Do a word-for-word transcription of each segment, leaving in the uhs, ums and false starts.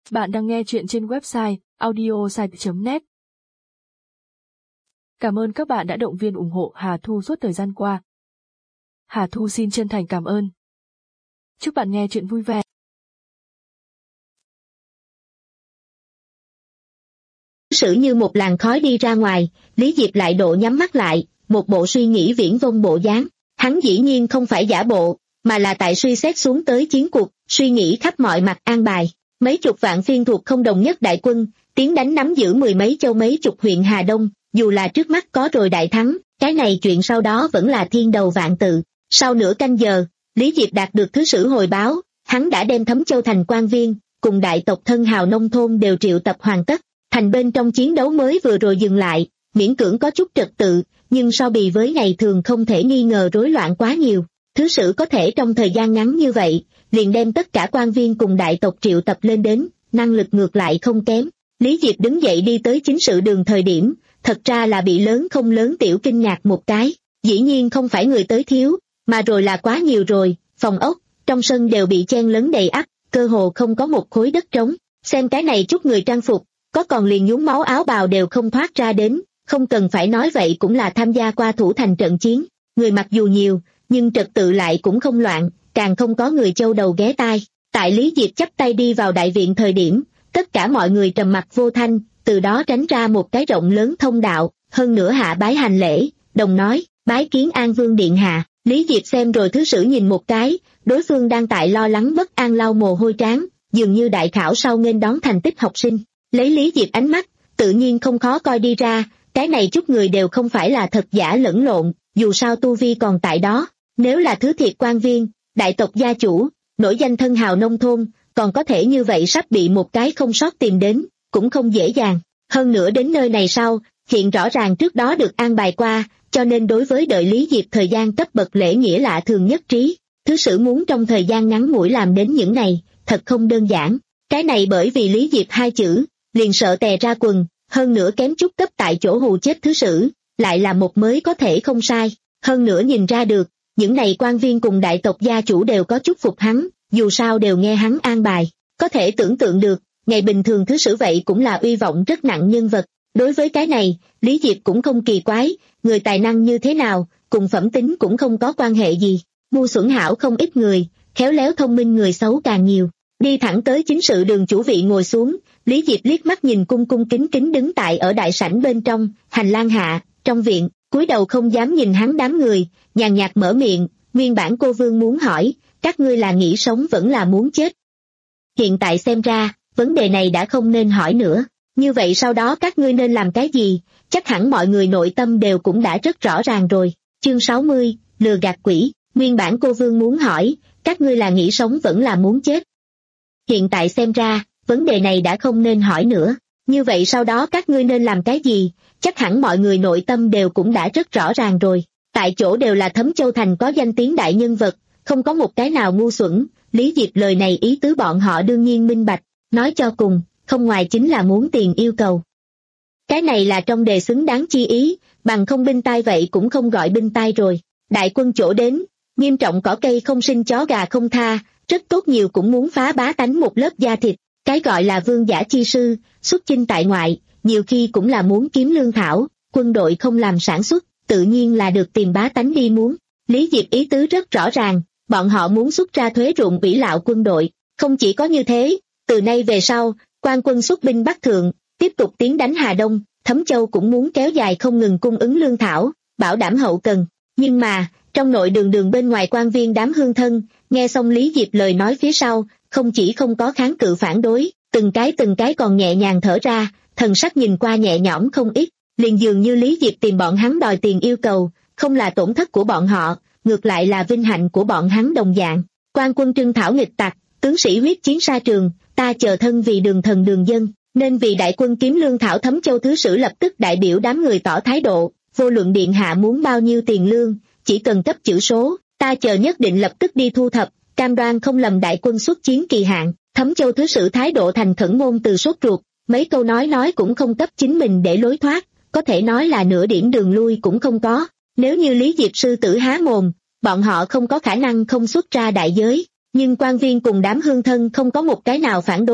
Bạn đang nghe chuyện trên website audiosite chấm net. Cảm ơn các bạn đã động viên ủng hộ Hà Thu suốt thời gian qua. Hà Thu xin chân thành cảm ơn. Chúc bạn nghe chuyện vui vẻ. Sử như một làn khói đi ra ngoài, Lý Diệp lại độ nhắm mắt lại, một bộ suy nghĩ viển vông bộ dáng. Hắn dĩ nhiên không phải giả bộ, mà là tại suy xét xuống tới chiến cuộc, suy nghĩ khắp mọi mặt an bài. Mấy chục vạn phiên thuộc không đồng nhất đại quân, tiến đánh nắm giữ mười mấy châu mấy chục huyện Hà Đông, dù là trước mắt có rồi đại thắng, cái này chuyện sau đó vẫn là thiên đầu vạn tự. Sau nửa canh giờ, Lý Diệp đạt được thứ sử hồi báo, hắn đã đem Thấm Châu thành quan viên, cùng đại tộc thân hào nông thôn đều triệu tập hoàn tất. Thành bên trong chiến đấu mới vừa rồi dừng lại, miễn cưỡng có chút trật tự, nhưng so bì với ngày thường không thể nghi ngờ rối loạn quá nhiều. Thứ sử có thể trong thời gian ngắn như vậy, liền đem tất cả quan viên cùng đại tộc triệu tập lên đến, năng lực ngược lại không kém. Lý Diệp đứng dậy đi tới chính sự đường thời điểm, thật ra là bị lớn không lớn tiểu kinh ngạc một cái, dĩ nhiên không phải người tới thiếu, mà rồi là quá nhiều rồi, phòng ốc, trong sân đều bị chen lấn đầy ắp, cơ hồ không có một khối đất trống. Xem cái này chút người trang phục, có còn liền nhúng máu áo bào đều không thoát ra đến, không cần phải nói vậy cũng là tham gia qua thủ thành trận chiến. Người mặc dù nhiều, nhưng trật tự lại cũng không loạn, càng không có người châu đầu ghé tai. Tại Lý Diệp chắp tay đi vào đại viện thời điểm, tất cả mọi người trầm mặc vô thanh, từ đó tránh ra một cái rộng lớn thông đạo, hơn nữa hạ bái hành lễ, đồng nói, bái kiến An Vương điện hạ. Lý Diệp xem rồi thứ sử nhìn một cái, đối phương đang tại lo lắng bất an lau mồ hôi trán, dường như đại khảo sau nghênh đón thành tích học sinh. Lấy Lý Diệp ánh mắt, tự nhiên không khó coi đi ra, cái này chút người đều không phải là thật giả lẫn lộn, dù sao tu vi còn tại đó. Nếu là thứ thiệt quan viên, đại tộc gia chủ, nổi danh thân hào nông thôn, còn có thể như vậy sắp bị một cái không sót tìm đến, cũng không dễ dàng. Hơn nữa đến nơi này sau, hiện rõ ràng trước đó được an bài qua, cho nên đối với đợi Lý Diệp thời gian cấp bậc lễ nghĩa lạ thường nhất trí. Thứ sử muốn trong thời gian ngắn ngủi làm đến những này, thật không đơn giản. Cái này bởi vì Lý Diệp hai chữ, liền sợ tè ra quần, hơn nữa kém chút cấp tại chỗ hù chết thứ sử, lại là một mới có thể không sai. Hơn nữa nhìn ra được, những này quan viên cùng đại tộc gia chủ đều có chút phục hắn, dù sao đều nghe hắn an bài. Có thể tưởng tượng được, ngày bình thường thứ sử vậy cũng là uy vọng rất nặng nhân vật. Đối với cái này, Lý Diệp cũng không kỳ quái, người tài năng như thế nào, cùng phẩm tính cũng không có quan hệ gì. Ngu xuẩn hảo không ít người, khéo léo thông minh người xấu càng nhiều. Đi thẳng tới chính sự đường chủ vị ngồi xuống, Lý Diệp liếc mắt nhìn cung cung kính kính đứng tại ở đại sảnh bên trong, hành lang hạ, trong viện, cúi đầu không dám nhìn hắn đám người, nhàn nhạt mở miệng, nguyên bản cô vương muốn hỏi, các ngươi là nghĩ sống vẫn là muốn chết. Hiện tại xem ra, vấn đề này đã không nên hỏi nữa, như vậy sau đó các ngươi nên làm cái gì, chắc hẳn mọi người nội tâm đều cũng đã rất rõ ràng rồi. Chương sáu mươi, lừa gạt quỷ, nguyên bản cô vương muốn hỏi, các ngươi là nghĩ sống vẫn là muốn chết. Hiện tại xem ra, vấn đề này đã không nên hỏi nữa, như vậy sau đó các ngươi nên làm cái gì, chắc hẳn mọi người nội tâm đều cũng đã rất rõ ràng rồi. Tại chỗ đều là Thấm Châu thành có danh tiếng đại nhân vật, không có một cái nào ngu xuẩn. Lý Diệp lời này ý tứ bọn họ đương nhiên minh bạch, nói cho cùng, không ngoài chính là muốn tiền yêu cầu. Cái này là trong đề xứng đáng chi ý, bằng không binh tai vậy cũng không gọi binh tai rồi. Đại quân chỗ đến, nghiêm trọng cỏ cây không sinh chó gà không tha, rất tốt nhiều cũng muốn phá bá tánh một lớp da thịt. Cái gọi là vương giả chi sư, xuất chinh tại ngoại, nhiều khi cũng là muốn kiếm lương thảo, quân đội không làm sản xuất, tự nhiên là được tìm bá tánh đi muốn. Lý Diệp ý tứ rất rõ ràng, bọn họ muốn xuất ra thuế ruộng ủy lạo quân đội. Không chỉ có như thế, từ nay về sau, quan quân xuất binh Bắc Thượng, tiếp tục tiến đánh Hà Đông, Thấm Châu cũng muốn kéo dài không ngừng cung ứng lương thảo, bảo đảm hậu cần. Nhưng mà, trong nội đường đường bên ngoài quan viên đám hương thân, nghe xong Lý Diệp lời nói phía sau, không chỉ không có kháng cự phản đối, từng cái từng cái còn nhẹ nhàng thở ra, thần sắc nhìn qua nhẹ nhõm không ít, liền dường như Lý Diệp tìm bọn hắn đòi tiền yêu cầu, không là tổn thất của bọn họ, ngược lại là vinh hạnh của bọn hắn đồng dạng. Quan quân trưng thảo nghịch tặc, tướng sĩ huyết chiến xa trường, ta chờ thân vì đường thần đường dân, nên vì đại quân kiếm lương thảo. Thấm Châu thứ sử lập tức đại biểu đám người tỏ thái độ, vô luận điện hạ muốn bao nhiêu tiền lương, chỉ cần cấp chữ số, ta chờ nhất định lập tức đi thu thập, cam đoan không lầm đại quân xuất chiến kỳ hạn. Thấm Châu thứ sử thái độ thành khẩn ngôn từ sốt ruột, mấy câu nói nói cũng không cấp chính mình để lối thoát, có thể nói là nửa điểm đường lui cũng không có. Nếu như Lý Diệp sư tử há mồm, bọn họ không có khả năng không xuất ra đại giới, nhưng quan viên cùng đám hương thân không có một cái nào phản đối,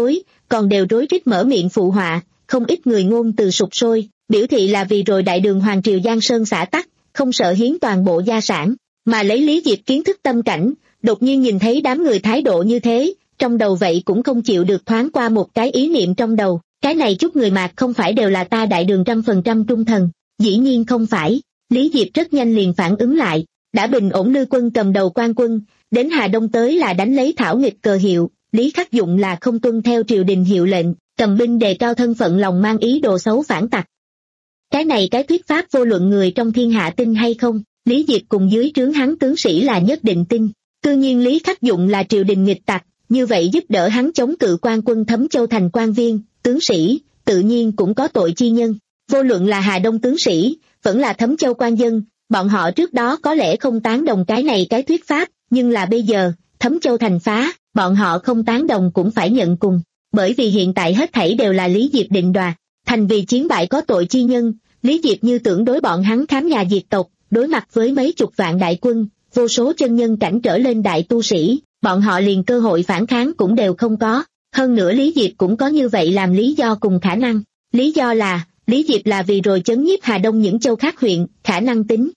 còn đều rối rít mở miệng phụ họa, không ít người ngôn từ sục sôi, biểu thị là vì rồi đại đường hoàng triều Giang Sơn xã tắc, không sợ hiến toàn bộ gia sản, mà lấy Lý Diệp kiến thức tâm cảnh, đột nhiên nhìn thấy đám người thái độ như thế, trong đầu vậy cũng không chịu được thoáng qua một cái ý niệm trong đầu, cái này chút người Mạc không phải đều là ta đại đường trăm phần trăm trung thần, dĩ nhiên không phải. Lý Diệp rất nhanh liền phản ứng lại, đã bình ổn Lư quân cầm đầu quan quân, đến Hà Đông tới là đánh lấy thảo nghịch cờ hiệu, Lý Khắc Dụng là không tuân theo triều đình hiệu lệnh, cầm binh đề cao thân phận lòng mang ý đồ xấu phản tặc. Cái này cái thuyết pháp vô luận người trong thiên hạ tin hay không, Lý Diệp cùng dưới trướng hắn tướng sĩ là nhất định tin. Cư nhiên Lý Khắc Dụng là triều đình nghịch tặc, như vậy giúp đỡ hắn chống cự quan quân Thấm Châu thành quan viên, tướng sĩ, tự nhiên cũng có tội chi nhân. Vô luận là Hà Đông tướng sĩ, vẫn là Thấm Châu quan dân, bọn họ trước đó có lẽ không tán đồng cái này cái thuyết pháp, nhưng là bây giờ, Thấm Châu thành phá, bọn họ không tán đồng cũng phải nhận cùng. Bởi vì hiện tại hết thảy đều là Lý Diệp định đoạt, thành vì chiến bại có tội chi nhân, Lý Diệp như tưởng đối bọn hắn khám nhà diệt tộc, đối mặt với mấy chục vạn đại quân, vô số chân nhân cảnh trở lên đại tu sĩ, bọn họ liền cơ hội phản kháng cũng đều không có. Hơn nữa Lý Diệp cũng có như vậy làm lý do cùng khả năng. Lý do là, Lý Diệp là vì rồi chấn nhiếp Hà Đông những châu khác huyện, khả năng tính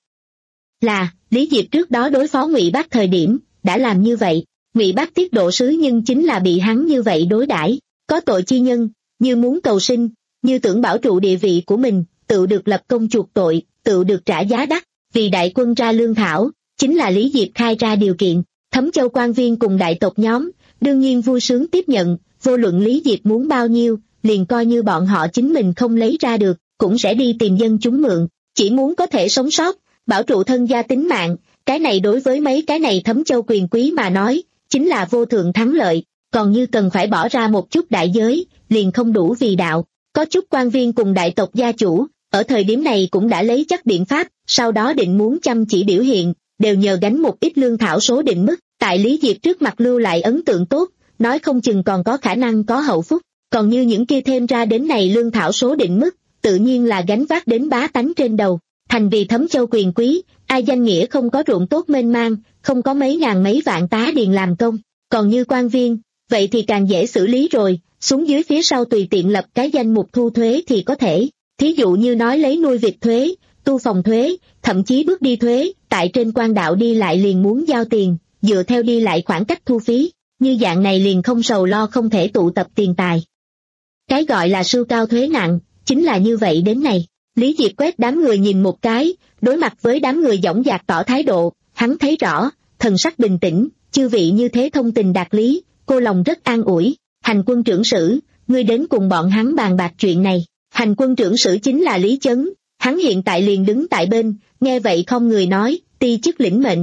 là, Lý Diệp trước đó đối phó Ngụy Bác thời điểm, đã làm như vậy. Ngụy Bác tiết độ sứ nhưng chính là bị hắn như vậy đối đãi, có tội chi nhân, như muốn cầu sinh, như tưởng bảo trụ địa vị của mình, tự được lập công chuộc tội, tự được trả giá đắt, vì đại quân ra lương thảo, chính là Lý Diệp khai ra điều kiện. Thấm Châu quan viên cùng đại tộc nhóm, đương nhiên vui sướng tiếp nhận, vô luận Lý Diệp muốn bao nhiêu, liền coi như bọn họ chính mình không lấy ra được, cũng sẽ đi tìm dân chúng mượn, chỉ muốn có thể sống sót, bảo trụ thân gia tính mạng, cái này đối với mấy cái này Thấm Châu quyền quý mà nói, chính là vô thượng thắng lợi, còn như cần phải bỏ ra một chút đại giới, liền không đủ vì đạo. Có chút quan viên cùng đại tộc gia chủ, ở thời điểm này cũng đã lấy chắc biện pháp, sau đó định muốn chăm chỉ biểu hiện, đều nhờ gánh một ít lương thảo số định mức, tại Lý Diệp trước mặt lưu lại ấn tượng tốt, nói không chừng còn có khả năng có hậu phúc, còn như những kia thêm ra đến này lương thảo số định mức, tự nhiên là gánh vác đến bá tánh trên đầu. Thành vì Thấm Châu quyền quý, ai danh nghĩa không có ruộng tốt mênh mang, không có mấy ngàn mấy vạn tá điền làm công, còn như quan viên, vậy thì càng dễ xử lý rồi, xuống dưới phía sau tùy tiện lập cái danh mục thu thuế thì có thể, thí dụ như nói lấy nuôi vịt thuế, tu phòng thuế, thậm chí bước đi thuế, tại trên quan đạo đi lại liền muốn giao tiền, dựa theo đi lại khoảng cách thu phí, như dạng này liền không sầu lo không thể tụ tập tiền tài. Cái gọi là sưu cao thuế nặng, chính là như vậy đến này. Lý Diệp quét đám người nhìn một cái, đối mặt với đám người dõng dạc tỏ thái độ, hắn thấy rõ, thần sắc bình tĩnh, chư vị như thế thông tình đạt lý, cô lòng rất an ủi. Hành quân trưởng sử, ngươi đến cùng bọn hắn bàn bạc chuyện này. Hành quân trưởng sử chính là Lý Chấn, hắn hiện tại liền đứng tại bên, nghe vậy không người nói, ti chức lĩnh mệnh.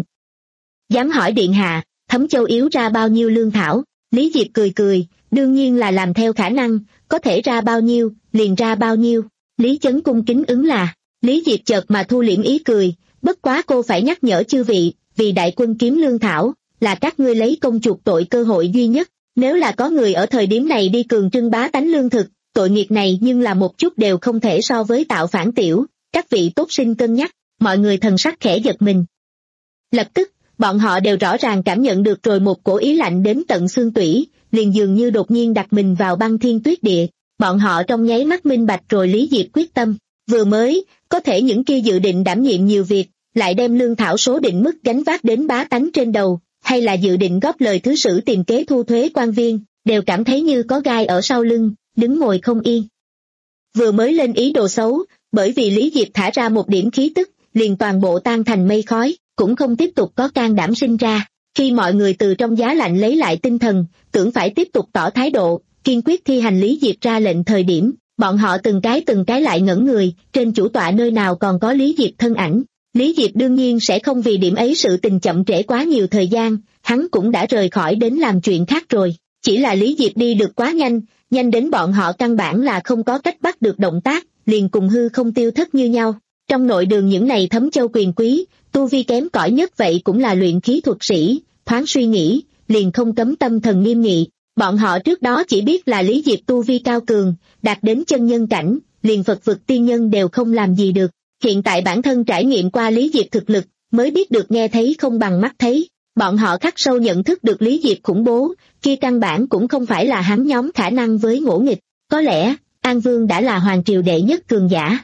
Dám hỏi điện hạ, Thấm Châu yếu ra bao nhiêu lương thảo? Lý Diệp cười cười, đương nhiên là làm theo khả năng, có thể ra bao nhiêu, liền ra bao nhiêu. Lý Chấn cung kính ứng là, Lý Diệp chợt mà thu liễm ý cười, bất quá cô phải nhắc nhở chư vị, vì đại quân kiếm lương thảo, là các ngươi lấy công chuộc tội cơ hội duy nhất, nếu là có người ở thời điểm này đi cường trưng bá tánh lương thực, tội nghiệp này nhưng là một chút đều không thể so với tạo phản tiểu, các vị tốt sinh cân nhắc, mọi người thần sắc khẽ giật mình. Lập tức, bọn họ đều rõ ràng cảm nhận được rồi một cổ ý lạnh đến tận xương tủy, liền dường như đột nhiên đặt mình vào băng thiên tuyết địa. Bọn họ trong nháy mắt minh bạch rồi Lý Diệp quyết tâm, vừa mới, có thể những kia dự định đảm nhiệm nhiều việc, lại đem lương thảo số định mức gánh vác đến bá tánh trên đầu, hay là dự định góp lời thứ sử tìm kế thu thuế quan viên, đều cảm thấy như có gai ở sau lưng, đứng ngồi không yên. Vừa mới lên ý đồ xấu, bởi vì Lý Diệp thả ra một điểm khí tức, liền toàn bộ tan thành mây khói, cũng không tiếp tục có can đảm sinh ra. Khi mọi người từ trong giá lạnh lấy lại tinh thần, tưởng phải tiếp tục tỏ thái độ, kiên quyết thi hành Lý Diệp ra lệnh thời điểm, bọn họ từng cái từng cái lại ngẩn người, trên chủ tọa nơi nào còn có Lý Diệp thân ảnh. Lý Diệp đương nhiên sẽ không vì điểm ấy sự tình chậm trễ quá nhiều thời gian, hắn cũng đã rời khỏi đến làm chuyện khác rồi. Chỉ là Lý Diệp đi được quá nhanh, nhanh đến bọn họ căn bản là không có cách bắt được động tác, liền cùng hư không tiêu thất như nhau. Trong nội đường những này Thấm Châu quyền quý, tu vi kém cỏi nhất vậy cũng là luyện khí thuật sĩ, thoáng suy nghĩ, liền không cấm tâm thần nghiêm nghị. Bọn họ trước đó chỉ biết là Lý Diệp tu vi cao cường, đạt đến chân nhân cảnh, liền Phật vực tiên nhân đều không làm gì được. Hiện tại bản thân trải nghiệm qua Lý Diệp thực lực, mới biết được nghe thấy không bằng mắt thấy. Bọn họ khắc sâu nhận thức được Lý Diệp khủng bố, kia căn bản cũng không phải là hắn nhóm khả năng với ngỗ nghịch, có lẽ, An Vương đã là hoàng triều đệ nhất cường giả.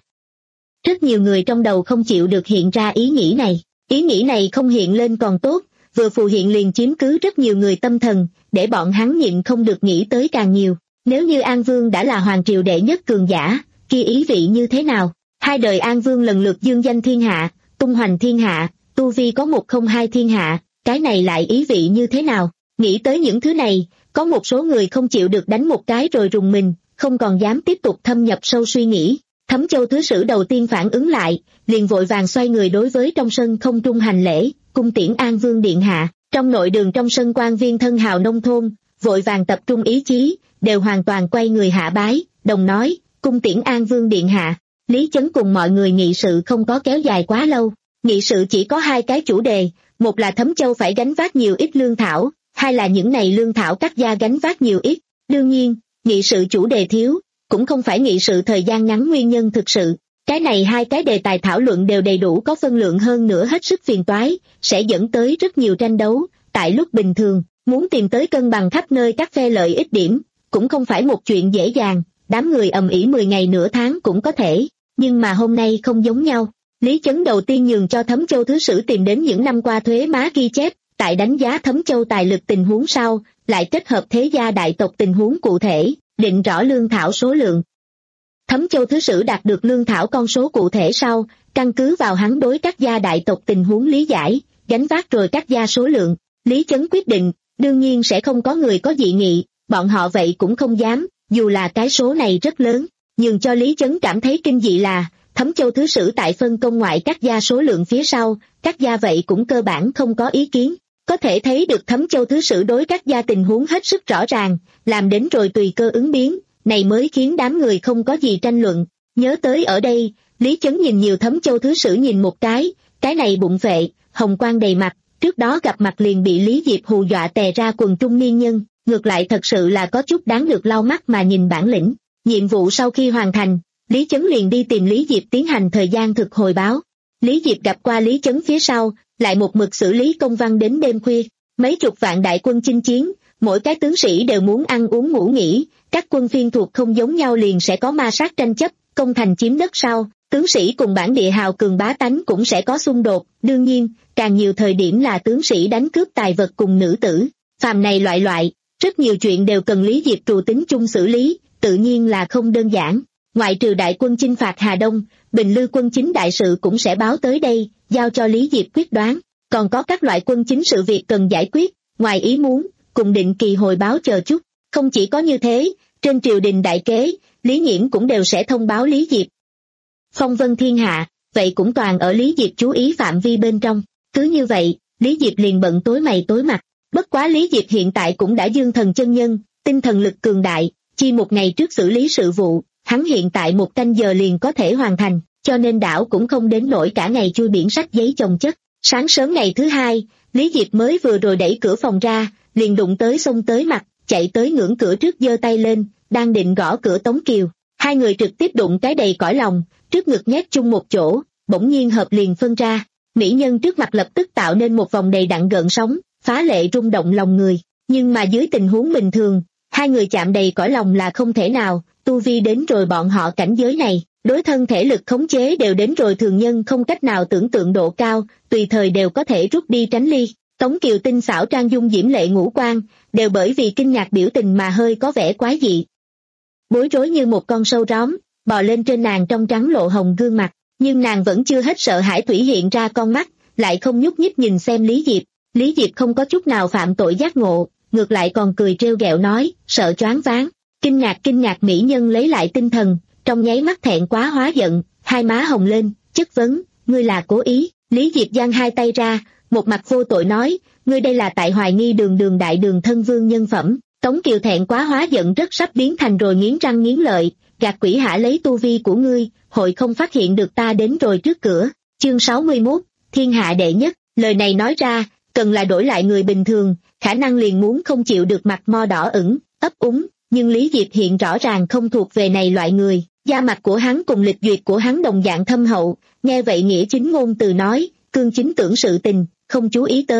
Rất nhiều người trong đầu không chịu được hiện ra ý nghĩ này, ý nghĩ này không hiện lên còn tốt, vừa phù hiện liền chiếm cứ rất nhiều người tâm thần, để bọn hắn nhịn không được nghĩ tới càng nhiều. Nếu như An Vương đã là hoàng triều đệ nhất cường giả, kia ý vị như thế nào? Hai đời An Vương lần lượt dương danh thiên hạ, tung hoành thiên hạ, tu vi có một không hai thiên hạ, cái này lại ý vị như thế nào? Nghĩ tới những thứ này, có một số người không chịu được đánh một cái rồi rùng mình, không còn dám tiếp tục thâm nhập sâu suy nghĩ. Thấm Châu Thứ Sử đầu tiên phản ứng lại, liền vội vàng xoay người đối với trong sân không trung hành lễ, cung tiễn An Vương điện hạ. Trong nội đường trong sân quan viên thân hào nông thôn, vội vàng tập trung ý chí, đều hoàn toàn quay người hạ bái, đồng nói, cung tiễn An Vương điện hạ. Lý Chấn cùng mọi người nghị sự không có kéo dài quá lâu, nghị sự chỉ có hai cái chủ đề, một là Thấm Châu phải gánh vác nhiều ít lương thảo, hai là những này lương thảo các gia gánh vác nhiều ít. Đương nhiên, nghị sự chủ đề thiếu, cũng không phải nghị sự thời gian ngắn nguyên nhân thực sự. Cái này hai cái đề tài thảo luận đều đầy đủ có phân lượng hơn nữa hết sức phiền toái, sẽ dẫn tới rất nhiều tranh đấu. Tại lúc bình thường, muốn tìm tới cân bằng khắp nơi các phe lợi ích điểm, cũng không phải một chuyện dễ dàng, đám người ầm ĩ mười ngày nửa tháng cũng có thể, nhưng mà hôm nay không giống nhau. Lý Chấn đầu tiên nhường cho Thấm Châu Thứ Sử tìm đến những năm qua thuế má ghi chép, tại đánh giá Thấm Châu tài lực tình huống sau, lại kết hợp thế gia đại tộc tình huống cụ thể, định rõ lương thảo số lượng. Thấm Châu Thứ Sử đạt được lương thảo con số cụ thể sau, căn cứ vào hắn đối các gia đại tộc tình huống lý giải, gánh vác rồi các gia số lượng. Lý Chấn quyết định, đương nhiên sẽ không có người có dị nghị, bọn họ vậy cũng không dám, dù là cái số này rất lớn. Nhưng cho Lý Chấn cảm thấy kinh dị là, Thấm Châu Thứ Sử tại phân công ngoại các gia số lượng phía sau, các gia vậy cũng cơ bản không có ý kiến. Có thể thấy được Thấm Châu Thứ Sử đối các gia tình huống hết sức rõ ràng, làm đến rồi tùy cơ ứng biến, này mới khiến đám người không có gì tranh luận. Nhớ tới ở đây, Lý Chấn nhìn nhiều Thấm Châu Thứ Sử nhìn một cái, cái này bụng vệ, hồng quang đầy mặt, trước đó gặp mặt liền bị Lý Diệp hù dọa tè ra quần trung niên nhân, ngược lại thật sự là có chút đáng được lau mắt mà nhìn bản lĩnh. Nhiệm vụ sau khi hoàn thành, Lý Chấn liền đi tìm Lý Diệp tiến hành thời gian thực hồi báo. Lý Diệp gặp qua Lý Chấn phía sau, lại một mực xử lý công văn đến đêm khuya. Mấy chục vạn đại quân chinh chiến, mỗi cái tướng sĩ đều muốn ăn uống ngủ nghỉ, các quân phiên thuộc không giống nhau liền sẽ có ma sát tranh chấp, công thành chiếm đất sau, tướng sĩ cùng bản địa hào cường bá tánh cũng sẽ có xung đột. Đương nhiên, càng nhiều thời điểm là tướng sĩ đánh cướp tài vật cùng nữ tử, phàm này loại loại, rất nhiều chuyện đều cần Lý Diệp trù tính chung xử lý, tự nhiên là không đơn giản. Ngoại trừ đại quân chinh phạt Hà Đông, Bình Lư quân chính đại sự cũng sẽ báo tới đây, giao cho Lý Diệp quyết đoán. Còn có các loại quân chính sự việc cần giải quyết, ngoài ý muốn, cùng định kỳ hồi báo chờ chút. Không chỉ có như thế, trên triều đình đại kế, Lý Nhiễm cũng đều sẽ thông báo Lý Diệp. Phong vân thiên hạ, vậy cũng toàn ở Lý Diệp chú ý phạm vi bên trong. Cứ như vậy, Lý Diệp liền bận tối mày tối mặt. Bất quá Lý Diệp hiện tại cũng đã dương thần chân nhân, tinh thần lực cường đại, chi một ngày trước xử lý sự vụ, hắn hiện tại một canh giờ liền có thể hoàn thành, cho nên đảo cũng không đến nỗi cả ngày chui biển sách giấy chồng chất. Sáng sớm ngày thứ hai, Lý Diệp mới vừa rồi đẩy cửa phòng ra, liền đụng tới xông tới mặt, chạy tới ngưỡng cửa trước giơ tay lên, đang định gõ cửa Tống Kiều. Hai người trực tiếp đụng cái đầy cõi lòng, trước ngực nhét chung một chỗ, bỗng nhiên hợp liền phân ra. Mỹ nhân trước mặt lập tức tạo nên một vòng đầy đặn gợn sóng, phá lệ rung động lòng người. Nhưng mà dưới tình huống bình thường, hai người chạm đầy cõi lòng là không thể nào, tu vi đến rồi bọn họ cảnh giới này, đối thân thể lực khống chế đều đến rồi thường nhân không cách nào tưởng tượng độ cao, tùy thời đều có thể rút đi tránh ly. Tống Kiều tinh xảo trang dung diễm lệ ngũ quan, đều bởi vì kinh ngạc biểu tình mà hơi có vẻ quái dị. Bối rối như một con sâu róm, bò lên trên nàng trong trắng lộ hồng gương mặt, nhưng nàng vẫn chưa hết sợ hãi thủy hiện ra con mắt, lại không nhúc nhích nhìn xem Lý Diệp. Lý Diệp không có chút nào phạm tội giác ngộ, ngược lại còn cười trêu ghẹo nói, sợ choáng váng. Kinh ngạc kinh ngạc mỹ nhân lấy lại tinh thần, trong nháy mắt thẹn quá hóa giận, hai má hồng lên, chất vấn, ngươi là cố ý. Lý Diệp giang hai tay ra, một mặt vô tội nói, ngươi đây là tại hoài nghi đường đường đại đường thân vương nhân phẩm. Tống Kiều thẹn quá hóa giận rất sắp biến thành rồi nghiến răng nghiến lợi, gạt quỷ hả lấy tu vi của ngươi, hội không phát hiện được ta đến rồi trước cửa. Chương sáu mươi mốt, thiên hạ đệ nhất, lời này nói ra, cần là đổi lại người bình thường, khả năng liền muốn không chịu được mặt mo đỏ ửng, ấp úng, nhưng Lý Diệp hiện rõ ràng không thuộc về này loại người, da mặt của hắn cùng lịch duyệt của hắn đồng dạng thâm hậu, nghe vậy nghĩa chính ngôn từ nói, cương chính tưởng sự tình, không chú ý tới,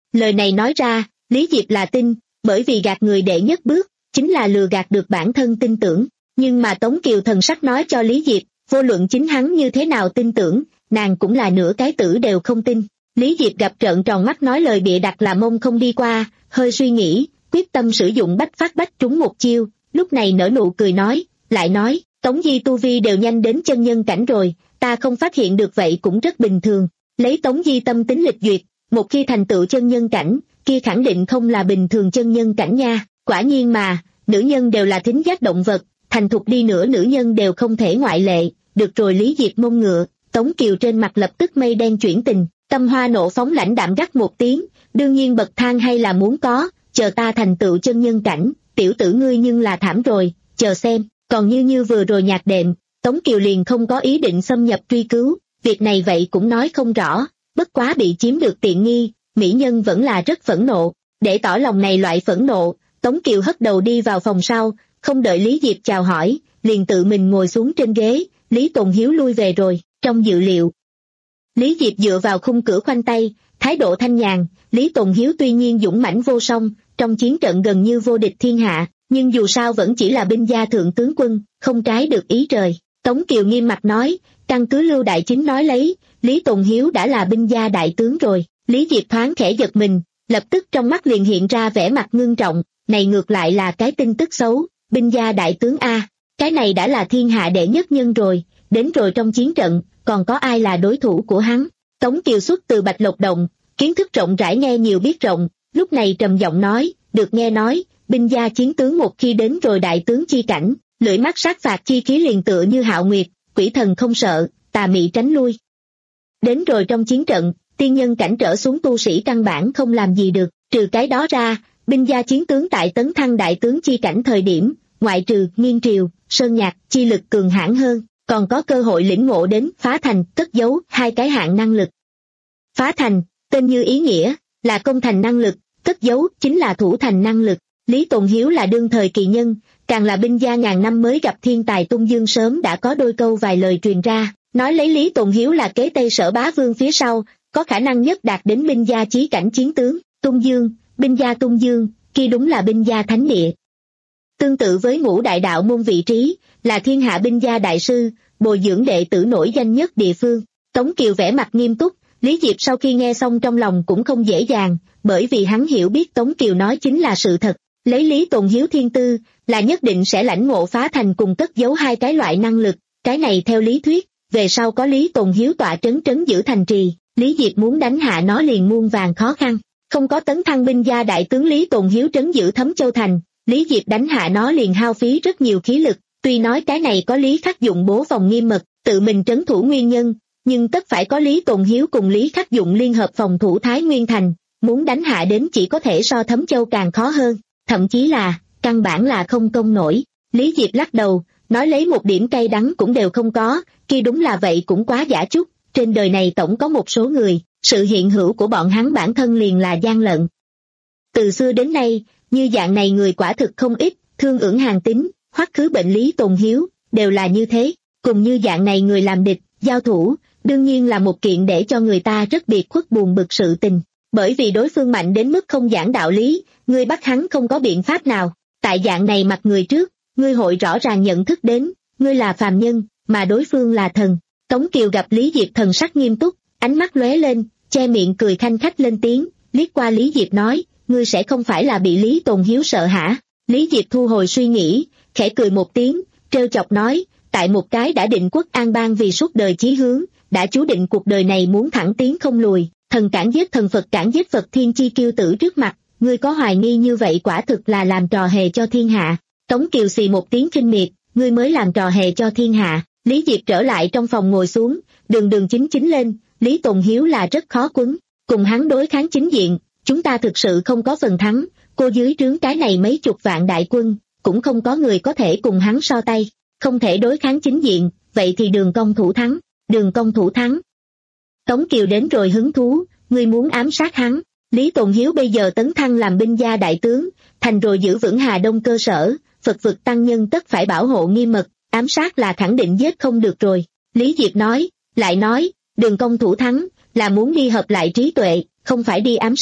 Lời này nói ra, Lý Diệp là tin, bởi vì gạt người đệ nhất bước, chính là lừa gạt được bản thân tin tưởng. Nhưng mà Tống Kiều thần sắc nói cho Lý Diệp, vô luận chính hắn như thế nào tin tưởng, nàng cũng là nửa cái tử đều không tin. Lý Diệp gặp trợn tròn mắt nói lời bịa đặt là mông không đi qua, hơi suy nghĩ, quyết tâm sử dụng bách phát bách trúng một chiêu, lúc này nở nụ cười nói, lại nói, Tống Di tu vi đều nhanh đến chân nhân cảnh rồi, ta không phát hiện được vậy cũng rất bình thường. Lấy Tống Di tâm tính lịch duyệt, một khi thành tựu chân nhân cảnh, kia khẳng định không là bình thường chân nhân cảnh nha. Quả nhiên mà, nữ nhân đều là thính giác động vật, thành thục đi nữa nữ nhân đều không thể ngoại lệ. Được rồi. Lý Diệp mông ngựa, Tống Kiều trên mặt lập tức mây đen chuyển tình, tâm hoa nộ phóng lãnh đạm gắt một tiếng, đương nhiên bậc thang hay là muốn có, chờ ta thành tựu chân nhân cảnh, tiểu tử ngươi nhưng là thảm rồi, chờ xem. Còn như như vừa rồi nhạc đệm, Tống Kiều liền không có ý định xâm nhập truy cứu, việc này vậy cũng nói không rõ, bất quá bị chiếm được tiện nghi, mỹ nhân vẫn là rất phẫn nộ. Để tỏ lòng này loại phẫn nộ, Tống Kiều hất đầu đi vào phòng sau, không đợi Lý Diệp chào hỏi, liền tự mình ngồi xuống trên ghế. Lý Tồn Hiếu lui về rồi, trong dự liệu. Lý Diệp dựa vào khung cửa khoanh tay, thái độ thanh nhàn. Lý Tồn Hiếu tuy nhiên dũng mãnh vô song, trong chiến trận gần như vô địch thiên hạ, nhưng dù sao vẫn chỉ là binh gia thượng tướng quân, không trái được ý trời. Tống Kiều nghiêm mặt nói, căn cứ Lưu Đại Chính nói lấy, Lý Tồn Hiếu đã là binh gia đại tướng rồi. Lý Diệp thoáng khẽ giật mình, lập tức trong mắt liền hiện ra vẻ mặt ngưng trọng, này ngược lại là cái tin tức xấu, binh gia đại tướng A, cái này đã là thiên hạ đệ nhất nhân rồi, đến rồi trong chiến trận, còn có ai là đối thủ của hắn. Tống Kiều xuất từ Bạch Lộc Động, kiến thức rộng rãi nghe nhiều biết rộng, lúc này trầm giọng nói, được nghe nói, binh gia chiến tướng một khi đến rồi đại tướng chi cảnh, lưỡi mắt sát phạt chi khí liền tựa như hạo nguyệt, quỷ thần không sợ, tà mị tránh lui. Đến rồi trong chiến trận, tiên nhân cảnh trở xuống tu sĩ căn bản không làm gì được, trừ cái đó ra, binh gia chiến tướng tại tấn thăng đại tướng chi cảnh thời điểm, ngoại trừ Nghiên Triều, Sơn Nhạc chi lực cường hãn hơn, còn có cơ hội lĩnh ngộ đến phá thành, cất giấu hai cái hạng năng lực. Phá thành, tên như ý nghĩa, là công thành năng lực, cất giấu chính là thủ thành năng lực. Lý Tồn Hiếu là đương thời kỳ nhân, càng là binh gia ngàn năm mới gặp thiên tài tung dương, sớm đã có đôi câu vài lời truyền ra, nói lấy Lý Tồn Hiếu là kế Tây Sở Bá Vương phía sau, có khả năng nhất đạt đến binh gia chí cảnh chiến tướng. Tung Dương, binh gia Tung Dương, kia đúng là binh gia thánh địa. Tương tự với Ngũ Đại Đạo môn vị trí, là thiên hạ binh gia đại sư, bồi dưỡng đệ tử nổi danh nhất địa phương. Tống Kiều vẻ mặt nghiêm túc, Lý Diệp sau khi nghe xong trong lòng cũng không dễ dàng, bởi vì hắn hiểu biết Tống Kiều nói chính là sự thật. Lấy Lý Tồn Hiếu thiên tư, là nhất định sẽ lãnh ngộ phá thành cùng cất giấu hai cái loại năng lực, cái này theo lý thuyết, về sau có Lý Tồn Hiếu tọa trấn trấn giữ thành trì, Lý Diệp muốn đánh hạ nó liền muôn vàng khó khăn. Không có tấn thăng binh gia đại tướng Lý Tồn Hiếu trấn giữ Thấm Châu Thành, Lý Diệp đánh hạ nó liền hao phí rất nhiều khí lực, tuy nói cái này có Lý Khắc Dụng bố phòng nghiêm mật, tự mình trấn thủ nguyên nhân, nhưng tất phải có Lý Tồn Hiếu cùng Lý Khắc Dụng liên hợp phòng thủ Thái Nguyên Thành, muốn đánh hạ đến chỉ có thể so Thấm Châu càng khó hơn, thậm chí là, căn bản là không công nổi. Lý Diệp lắc đầu, nói lấy một điểm cay đắng cũng đều không có, kia đúng là vậy cũng quá giả chút, trên đời này tổng có một số người, sự hiện hữu của bọn hắn bản thân liền là gian lận. Từ xưa đến nay, như dạng này người quả thực không ít, Thương Ưỡng Hàn Tín, Hoắc Khứ Bệnh, Lý Tồn Hiếu, đều là như thế, cùng như dạng này người làm địch, giao thủ, đương nhiên là một kiện để cho người ta rất biệt khuất buồn bực sự tình, bởi vì đối phương mạnh đến mức không giảng đạo lý, ngươi bắt hắn không có biện pháp nào, tại dạng này mặt người trước, ngươi hội rõ ràng nhận thức đến, ngươi là phàm nhân, mà đối phương là thần. Tống Kiều gặp Lý Diệp thần sắc nghiêm túc, ánh mắt lóe lên, che miệng cười khanh khách lên tiếng, liếc qua Lý Diệp nói, ngươi sẽ không phải là bị Lý Tồn Hiếu sợ hả? Lý Diệp thu hồi suy nghĩ, khẽ cười một tiếng, trêu chọc nói, tại một cái đã định quốc an bang vì suốt đời chí hướng, đã chú định cuộc đời này muốn thẳng tiến không lùi, thần cản giết thần Phật cản giết Phật thiên chi kiêu tử trước mặt, ngươi có hoài nghi như vậy quả thực là làm trò hề cho thiên hạ. Tống Kiều xì một tiếng khinh miệt, ngươi mới làm trò hề cho thiên hạ. Lý Diệp trở lại trong phòng ngồi xuống, đường đường chính chính lên, Lý Tồn Hiếu là rất khó quấn, cùng hắn đối kháng chính diện, chúng ta thực sự không có phần thắng, cô dưới trướng cái này mấy chục vạn đại quân, cũng không có người có thể cùng hắn so tay, không thể đối kháng chính diện, vậy thì đường công thủ thắng, đường công thủ thắng. Tống Kiều đến rồi hứng thú, ngươi muốn ám sát hắn, Lý Tồn Hiếu bây giờ tấn thăng làm binh gia đại tướng, thành rồi giữ vững Hà Đông cơ sở, Phật vực tăng nhân tất phải bảo hộ nghiêm mật, ám sát là khẳng định giết không được rồi. Lý Diệp nói, lại nói, đường công thủ thắng, là muốn đi hợp lại trí tuệ, không phải đi ám sát.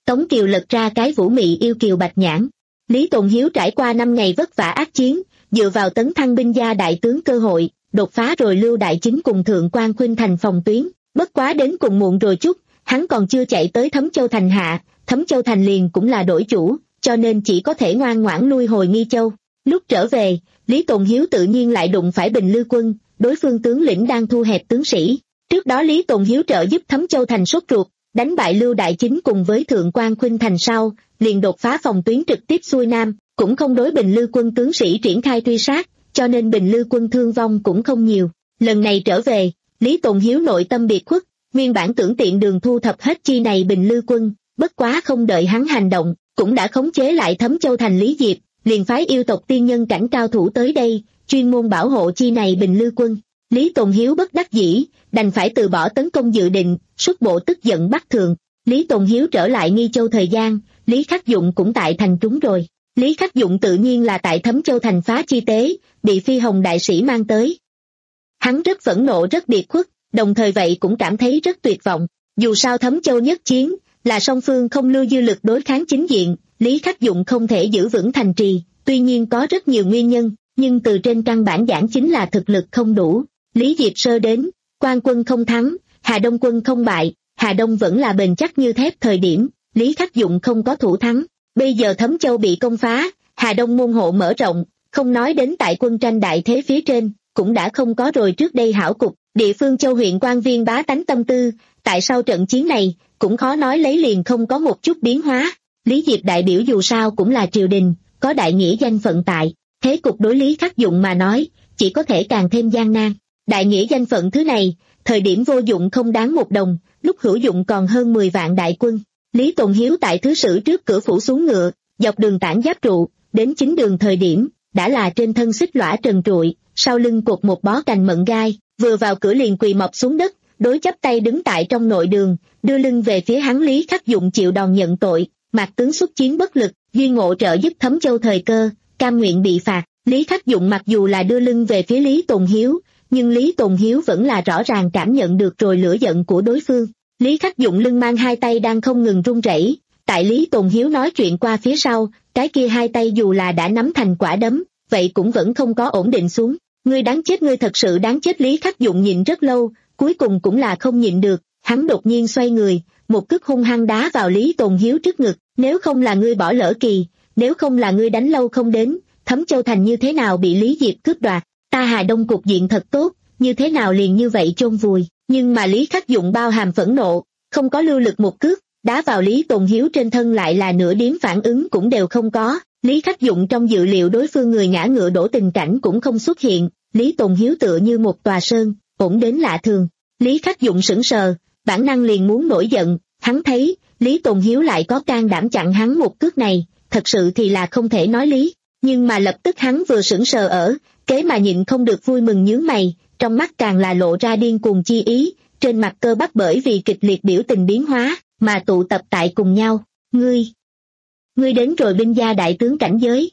Tống Kiều lật ra cái vũ mị yêu kiều bạch nhãn. Lý Tồn Hiếu trải qua năm ngày vất vả ác chiến, dựa vào tấn thăng binh gia đại tướng cơ hội, đột phá rồi Lưu Đại Chính cùng Thượng Quan Khuynh Thành phòng tuyến, bất quá đến cùng muộn rồi chút, hắn còn chưa chạy tới Thấm Châu Thành hạ, Thấm Châu Thành liền cũng là đổi chủ, cho nên chỉ có thể ngoan ngoãn lui hồi Nghi Châu. Lúc trở về, Lý Tồn Hiếu tự nhiên lại đụng phải Bình Lư Quân, đối phương tướng lĩnh đang thu hẹp tướng sĩ. Trước đó Lý Tồn Hiếu trợ giúp Thấm Châu Thành sốt ruột, đánh bại Lưu Đại Chính cùng với Thượng Quan Khuynh Thành sau, liền đột phá phòng tuyến trực tiếp xuôi Nam, cũng không đối Bình Lư Quân tướng sĩ triển khai truy sát, cho nên Bình Lư Quân thương vong cũng không nhiều. Lần này trở về, Lý Tồn Hiếu nội tâm biệt khuất, nguyên bản tưởng tiện đường thu thập hết chi này Bình Lư Quân, bất quá không đợi hắn hành động, cũng đã khống chế lại Thấm Châu Thành Lý Diệp, liền phái yêu tộc tiên nhân cảnh cao thủ tới đây, chuyên môn bảo hộ chi này Bình Lư Quân. Lý Tồn Hiếu bất đắc dĩ, đành phải từ bỏ tấn công dự định, xuất bộ tức giận bắt thường. Lý Tồn Hiếu trở lại Nghi Châu thời gian, Lý Khắc Dụng cũng tại thành trúng rồi. Lý Khắc Dụng tự nhiên là tại Thấm Châu Thành phá chi tế, bị Phi Hồng đại sĩ mang tới. Hắn rất phẫn nộ rất biệt khuất, đồng thời vậy cũng cảm thấy rất tuyệt vọng. Dù sao Thấm Châu nhất chiến, là song phương không lưu dư lực đối kháng chính diện, Lý Khắc Dụng không thể giữ vững thành trì, tuy nhiên có rất nhiều nguyên nhân, nhưng từ trên căn bản giảng chính là thực lực không đủ. Lý Diệp Sơ đến, Quan quân không thắng, Hà Đông quân không bại, Hà Đông vẫn là bền chắc như thép thời điểm, Lý Khắc Dụng không có thủ thắng. Bây giờ Thấm Châu bị công phá, Hà Đông môn hộ mở rộng, không nói đến tại quân tranh đại thế phía trên, cũng đã không có rồi trước đây hảo cục, địa phương châu huyện quan viên bá tánh tâm tư, tại sau trận chiến này, cũng khó nói lấy liền không có một chút biến hóa. Lý Diệp đại biểu dù sao cũng là triều đình, có đại nghĩa danh phận tại, thế cục đối Lý Khắc Dụng mà nói, chỉ có thể càng thêm gian nan. Đại nghĩa danh phận thứ này, thời điểm vô dụng không đáng một đồng, lúc hữu dụng còn hơn mười vạn đại quân. Lý Tồn Hiếu tại thứ sử trước cửa phủ xuống ngựa, dọc đường tản giáp trụ, đến chính đường thời điểm, đã là trên thân xích lõa trần trụi, sau lưng cột một bó cành mận gai, vừa vào cửa liền quỳ mọp xuống đất, đối chắp tay đứng tại trong nội đường, đưa lưng về phía hắn. Lý Khắc Dụng chịu đòn nhận tội, Mạc tướng xuất chiến bất lực, duy ngộ trợ giúp Thấm Châu thời cơ, cam nguyện bị phạt. Lý Khắc Dụng mặc dù là đưa lưng về phía Lý Tồn Hiếu, nhưng Lý Tồn Hiếu vẫn là rõ ràng cảm nhận được rồi lửa giận của đối phương. Lý Khắc Dụng lưng mang hai tay đang không ngừng run rẩy, tại Lý Tồn Hiếu nói chuyện qua phía sau, cái kia hai tay dù là đã nắm thành quả đấm, vậy cũng vẫn không có ổn định xuống. Ngươi đáng chết, ngươi thật sự đáng chết. Lý Khắc Dụng nhịn rất lâu, cuối cùng cũng là không nhịn được, hắn đột nhiên xoay người, một cước hung hăng đá vào Lý Tồn Hiếu trước ngực. Nếu không là ngươi bỏ lỡ kỳ, nếu không là ngươi đánh lâu không đến, Thấm Châu Thành như thế nào bị Lý Diệp cướp đoạt, ta Hà Đông cục diện thật tốt, như thế nào liền như vậy chôn vùi. Nhưng mà Lý Khắc Dụng bao hàm phẫn nộ, không có lưu lực một cước, đá vào Lý Tồn Hiếu trên thân lại là nửa điếm phản ứng cũng đều không có. Lý Khắc Dụng trong dự liệu đối phương người ngã ngựa đổ tình cảnh cũng không xuất hiện, Lý Tồn Hiếu tựa như một tòa sơn, ổn đến lạ thường. Lý Khắc Dụng sững sờ, bản năng liền muốn nổi giận, hắn thấy, Lý Tồn Hiếu lại có can đảm chặn hắn một cước này, thật sự thì là không thể nói lý. Nhưng mà lập tức hắn vừa sững sờ ở, kế mà nhịn không được vui mừng nhướng mày, trong mắt càng là lộ ra điên cuồng chi ý, trên mặt cơ bắp bởi vì kịch liệt biểu tình biến hóa, mà tụ tập tại cùng nhau. Ngươi, ngươi đến rồi binh gia đại tướng cảnh giới.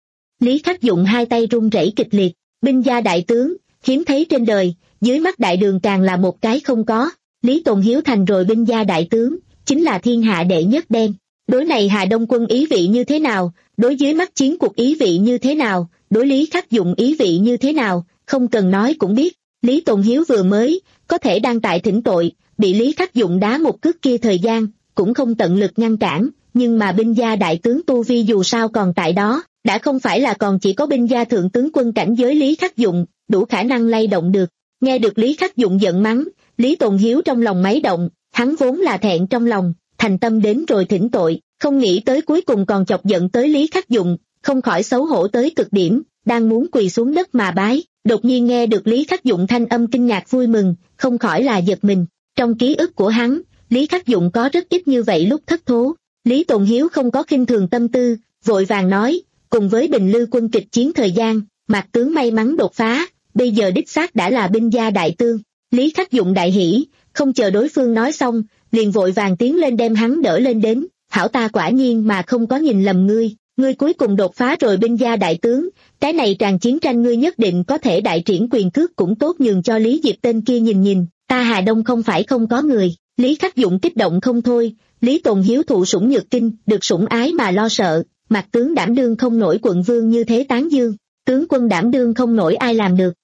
Lý Khắc Dụng hai tay run rẩy kịch liệt, binh gia đại tướng, hiếm thấy trên đời, dưới mắt đại đường càng là một cái không có. Lý Tồn Hiếu thành rồi binh gia đại tướng, chính là thiên hạ đệ nhất đen. Đối này Hà Đông quân ý vị như thế nào, đối dưới mắt chiến cuộc ý vị như thế nào, đối Lý Khắc Dụng ý vị như thế nào, không cần nói cũng biết. Lý Tồn Hiếu vừa mới, có thể đang tại thỉnh tội, bị Lý Khắc Dụng đá một cước kia thời gian, cũng không tận lực ngăn cản, nhưng mà binh gia đại tướng tu vi dù sao còn tại đó, đã không phải là còn chỉ có binh gia thượng tướng quân cảnh giới Lý Khắc Dụng, đủ khả năng lay động được. Nghe được Lý Khắc Dụng giận mắng, Lý Tồn Hiếu trong lòng máy động, hắn vốn là thẹn trong lòng, thành tâm đến rồi thỉnh tội, không nghĩ tới cuối cùng còn chọc giận tới Lý Khắc Dụng, không khỏi xấu hổ tới cực điểm, đang muốn quỳ xuống đất mà bái, đột nhiên nghe được Lý Khắc Dụng thanh âm kinh ngạc vui mừng, không khỏi là giật mình. Trong ký ức của hắn, Lý Khắc Dụng có rất ít như vậy lúc thất thố. Lý Tồn Hiếu không có khinh thường tâm tư, vội vàng nói, cùng với Bình Lư quân kịch chiến thời gian, Mạc tướng may mắn đột phá, bây giờ đích xác đã là binh gia đại tướng. Lý Khắc Dụng đại hỉ, không chờ đối phương nói xong, liền vội vàng tiến lên đem hắn đỡ lên đến, hảo ta quả nhiên mà không có nhìn lầm ngươi, ngươi cuối cùng đột phá rồi binh gia đại tướng, cái này tràn chiến tranh ngươi nhất định có thể đại triển quyền cước cũng tốt nhường cho Lý Diệp tên kia nhìn nhìn, ta Hà Đông không phải không có người. Lý Khắc Dụng kích động không thôi, Lý Tồn Hiếu thụ sủng nhược kinh, được sủng ái mà lo sợ, Mạc tướng đảm đương không nổi quận vương như thế tán dương, tướng quân đảm đương không nổi ai làm được.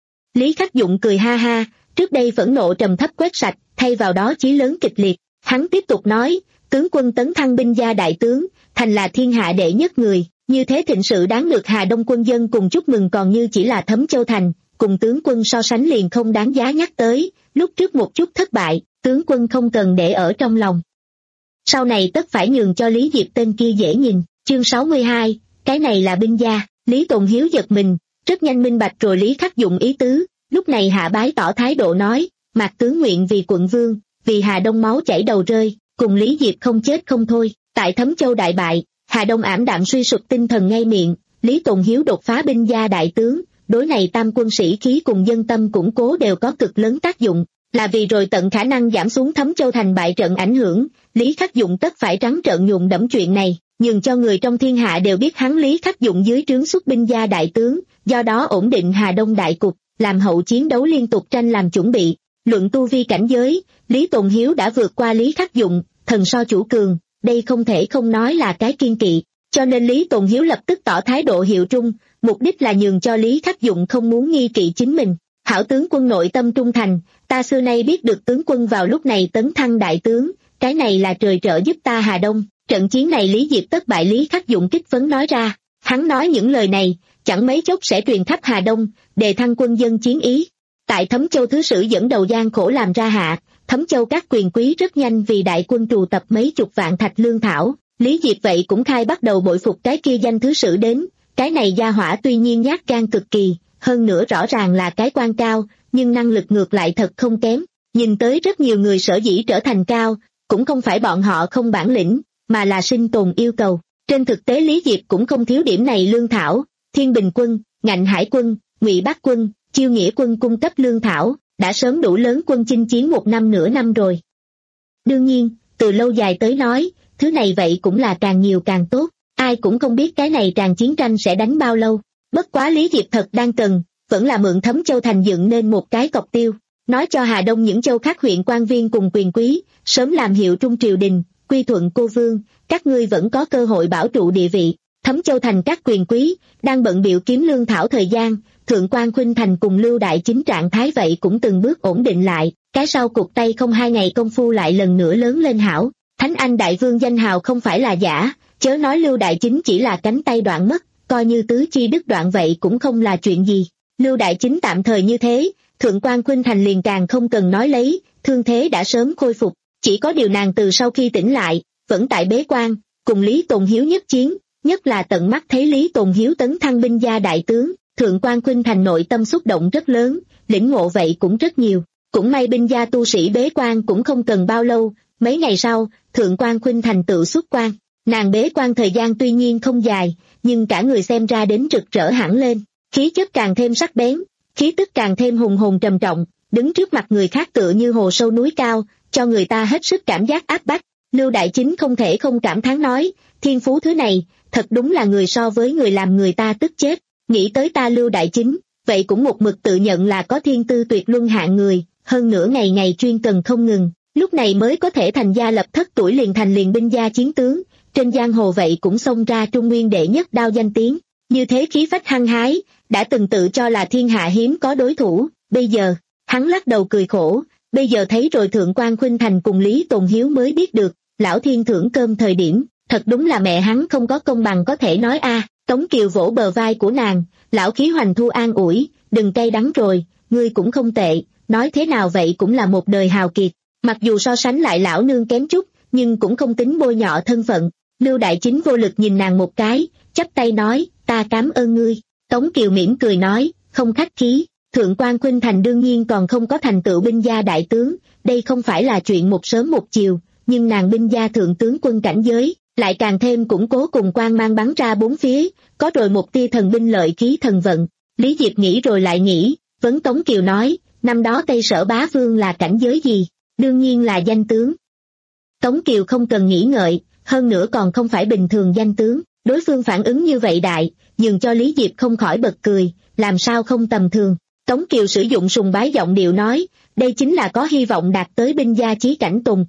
Lý Khắc Dụng cười ha ha, trước đây phẫn nộ trầm thấp quét sạch, thay vào đó chí lớn kịch liệt, hắn tiếp tục nói, tướng quân tấn thăng binh gia đại tướng, thành là thiên hạ đệ nhất người, như thế thịnh sự đáng được Hà Đông quân dân cùng chúc mừng, còn như chỉ là Thấm Châu thành, cùng tướng quân so sánh liền không đáng giá nhắc tới, lúc trước một chút thất bại, tướng quân không cần để ở trong lòng. Sau này tất phải nhường cho Lý Diệp tên kia dễ nhìn. Chương sáu mươi hai, cái này là binh gia. Lý Tồn Hiếu giật mình, rất nhanh minh bạch rồi Lý Khắc Dụng ý tứ, lúc này hạ bái tỏ thái độ nói, Mạc tướng nguyện vì quận vương, vì Hà Đông máu chảy đầu rơi, cùng Lý Diệp không chết không thôi. Tại Thấm Châu đại bại, Hà Đông ảm đạm suy sụp tinh thần ngay miệng, Lý Tồn Hiếu đột phá binh gia đại tướng, đối này tam quân sĩ khí cùng dân tâm củng cố đều có cực lớn tác dụng, là vì rồi tận khả năng giảm xuống Thấm Châu thành bại trận ảnh hưởng, Lý Khắc Dụng tất phải trắng trợn nhuộm đẫm chuyện này, nhường cho người trong thiên hạ đều biết hắn Lý Khắc Dụng dưới trướng xuất binh gia đại tướng, do đó ổn định Hà Đông đại cục, làm hậu chiến đấu liên tục tranh làm chuẩn bị. Luận tu vi cảnh giới, Lý Tồn Hiếu đã vượt qua Lý Khắc Dụng, thần so chủ cường, đây không thể không nói là cái kiên kỵ, cho nên Lý Tồn Hiếu lập tức tỏ thái độ hiệu trung, mục đích là nhường cho Lý Khắc Dụng không muốn nghi kỵ chính mình. Hảo tướng quân nội tâm trung thành, ta xưa nay biết được tướng quân vào lúc này tấn thăng đại tướng, cái này là trời trợ giúp ta Hà Đông. Trận chiến này Lý Diệp tất bại Lý Khắc Dụng kích phấn nói ra, hắn nói những lời này, chẳng mấy chốc sẽ truyền khắp Hà Đông, đề thăng quân dân chiến ý. Tại Thấm Châu thứ sử dẫn đầu gian khổ làm ra hạ, Thấm Châu các quyền quý rất nhanh vì đại quân trù tập mấy chục vạn thạch lương thảo, Lý Diệp vậy cũng khai bắt đầu bội phục cái kia danh thứ sử đến, cái này gia hỏa tuy nhiên nhát gan cực kỳ, hơn nữa rõ ràng là cái quan cao, nhưng năng lực ngược lại thật không kém, nhìn tới rất nhiều người sở dĩ trở thành cao, cũng không phải bọn họ không bản lĩnh, mà là sinh tồn yêu cầu. Trên thực tế Lý Diệp cũng không thiếu điểm này lương thảo, Thiên Bình quân, Ngạnh Hải quân, Ngụy Bác quân, Chiêu Nghĩa quân cung cấp lương thảo, đã sớm đủ lớn quân chinh chiến một năm nửa năm rồi. Đương nhiên, từ lâu dài tới nói, thứ này vậy cũng là càng nhiều càng tốt, ai cũng không biết cái này tràn chiến tranh sẽ đánh bao lâu. Bất quá Lý Diệp thật đang cần, vẫn là mượn Thấm Châu thành dựng nên một cái cọc tiêu, nói cho Hà Đông những châu khác huyện quan viên cùng quyền quý, sớm làm hiệu trung triều đình, quy thuận cô vương, các ngươi vẫn có cơ hội bảo trụ địa vị. Thấm Châu thành các quyền quý, đang bận biểu kiếm lương thảo thời gian, Thượng quan Khuynh Thành cùng Lưu Đại Chính trạng thái vậy cũng từng bước ổn định lại, cái sau cụt tay không hai ngày công phu lại lần nữa lớn lên hảo. Thánh Anh Đại Vương danh hào không phải là giả, chớ nói Lưu Đại Chính chỉ là cánh tay đoạn mất, coi như tứ chi đứt đoạn vậy cũng không là chuyện gì. Lưu Đại Chính tạm thời như thế, Thượng quan Khuynh Thành liền càng không cần nói lấy, thương thế đã sớm khôi phục, chỉ có điều nàng từ sau khi tỉnh lại, vẫn tại bế quan, cùng Lý Tồn Hiếu nhất chiến, nhất là tận mắt thấy Lý Tồn Hiếu tấn thăng binh gia đại tướng, Thượng quan Khuynh Thành nội tâm xúc động rất lớn, lĩnh ngộ vậy cũng rất nhiều. Cũng may binh gia tu sĩ bế quan cũng không cần bao lâu, mấy ngày sau, Thượng quan Khuynh Thành tự xuất quan. Nàng bế quan thời gian tuy nhiên không dài, nhưng cả người xem ra đến rực rỡ hẳn lên, khí chất càng thêm sắc bén, khí tức càng thêm hùng hồn trầm trọng, đứng trước mặt người khác tựa như hồ sâu núi cao, cho người ta hết sức cảm giác áp bách. Lưu Đại Chính không thể không cảm thán nói, thiên phú thứ này, thật đúng là người so với người làm người ta tức chết. Nghĩ tới ta Lưu Đại Chính, vậy cũng một mực tự nhận là có thiên tư tuyệt luân hạng người, hơn nữa ngày ngày chuyên cần không ngừng, lúc này mới có thể thành gia lập thất tuổi liền thành liền binh gia chiến tướng, trên giang hồ vậy cũng xông ra trung nguyên đệ nhất đao danh tiếng, như thế khí phách hăng hái, đã từng tự cho là thiên hạ hiếm có đối thủ, bây giờ, hắn lắc đầu cười khổ, bây giờ thấy rồi Thượng quan Khuynh Thành cùng Lý Tồn Hiếu mới biết được, lão thiên thưởng cơm thời điểm, thật đúng là mẹ hắn không có công bằng có thể nói a. Tống Kiều vỗ bờ vai của nàng, lão khí hoành thu an ủi, đừng cay đắng rồi, ngươi cũng không tệ, nói thế nào vậy cũng là một đời hào kiệt, mặc dù so sánh lại lão nương kém chút, nhưng cũng không tính bôi nhọ thân phận. Lưu Đại Chính vô lực nhìn nàng một cái, chắp tay nói, ta cảm ơn ngươi. Tống Kiều mỉm cười nói, không khách khí, Thượng quan Khuynh Thành đương nhiên còn không có thành tựu binh gia đại tướng, đây không phải là chuyện một sớm một chiều, nhưng nàng binh gia thượng tướng quân cảnh giới, lại càng thêm củng cố cùng quang mang bắn ra bốn phía, có rồi một tia thần binh lợi khí thần vận. Lý Diệp nghĩ rồi lại nghĩ, vấn Tống Kiều nói, năm đó Tây Sở Bá Vương là cảnh giới gì? Đương nhiên là danh tướng. Tống Kiều không cần nghĩ ngợi, hơn nữa còn không phải bình thường danh tướng, đối phương phản ứng như vậy đại, dường cho Lý Diệp không khỏi bật cười, làm sao không tầm thường. Tống Kiều sử dụng sùng bái giọng điệu nói, đây chính là có hy vọng đạt tới binh gia chí cảnh tồn tại,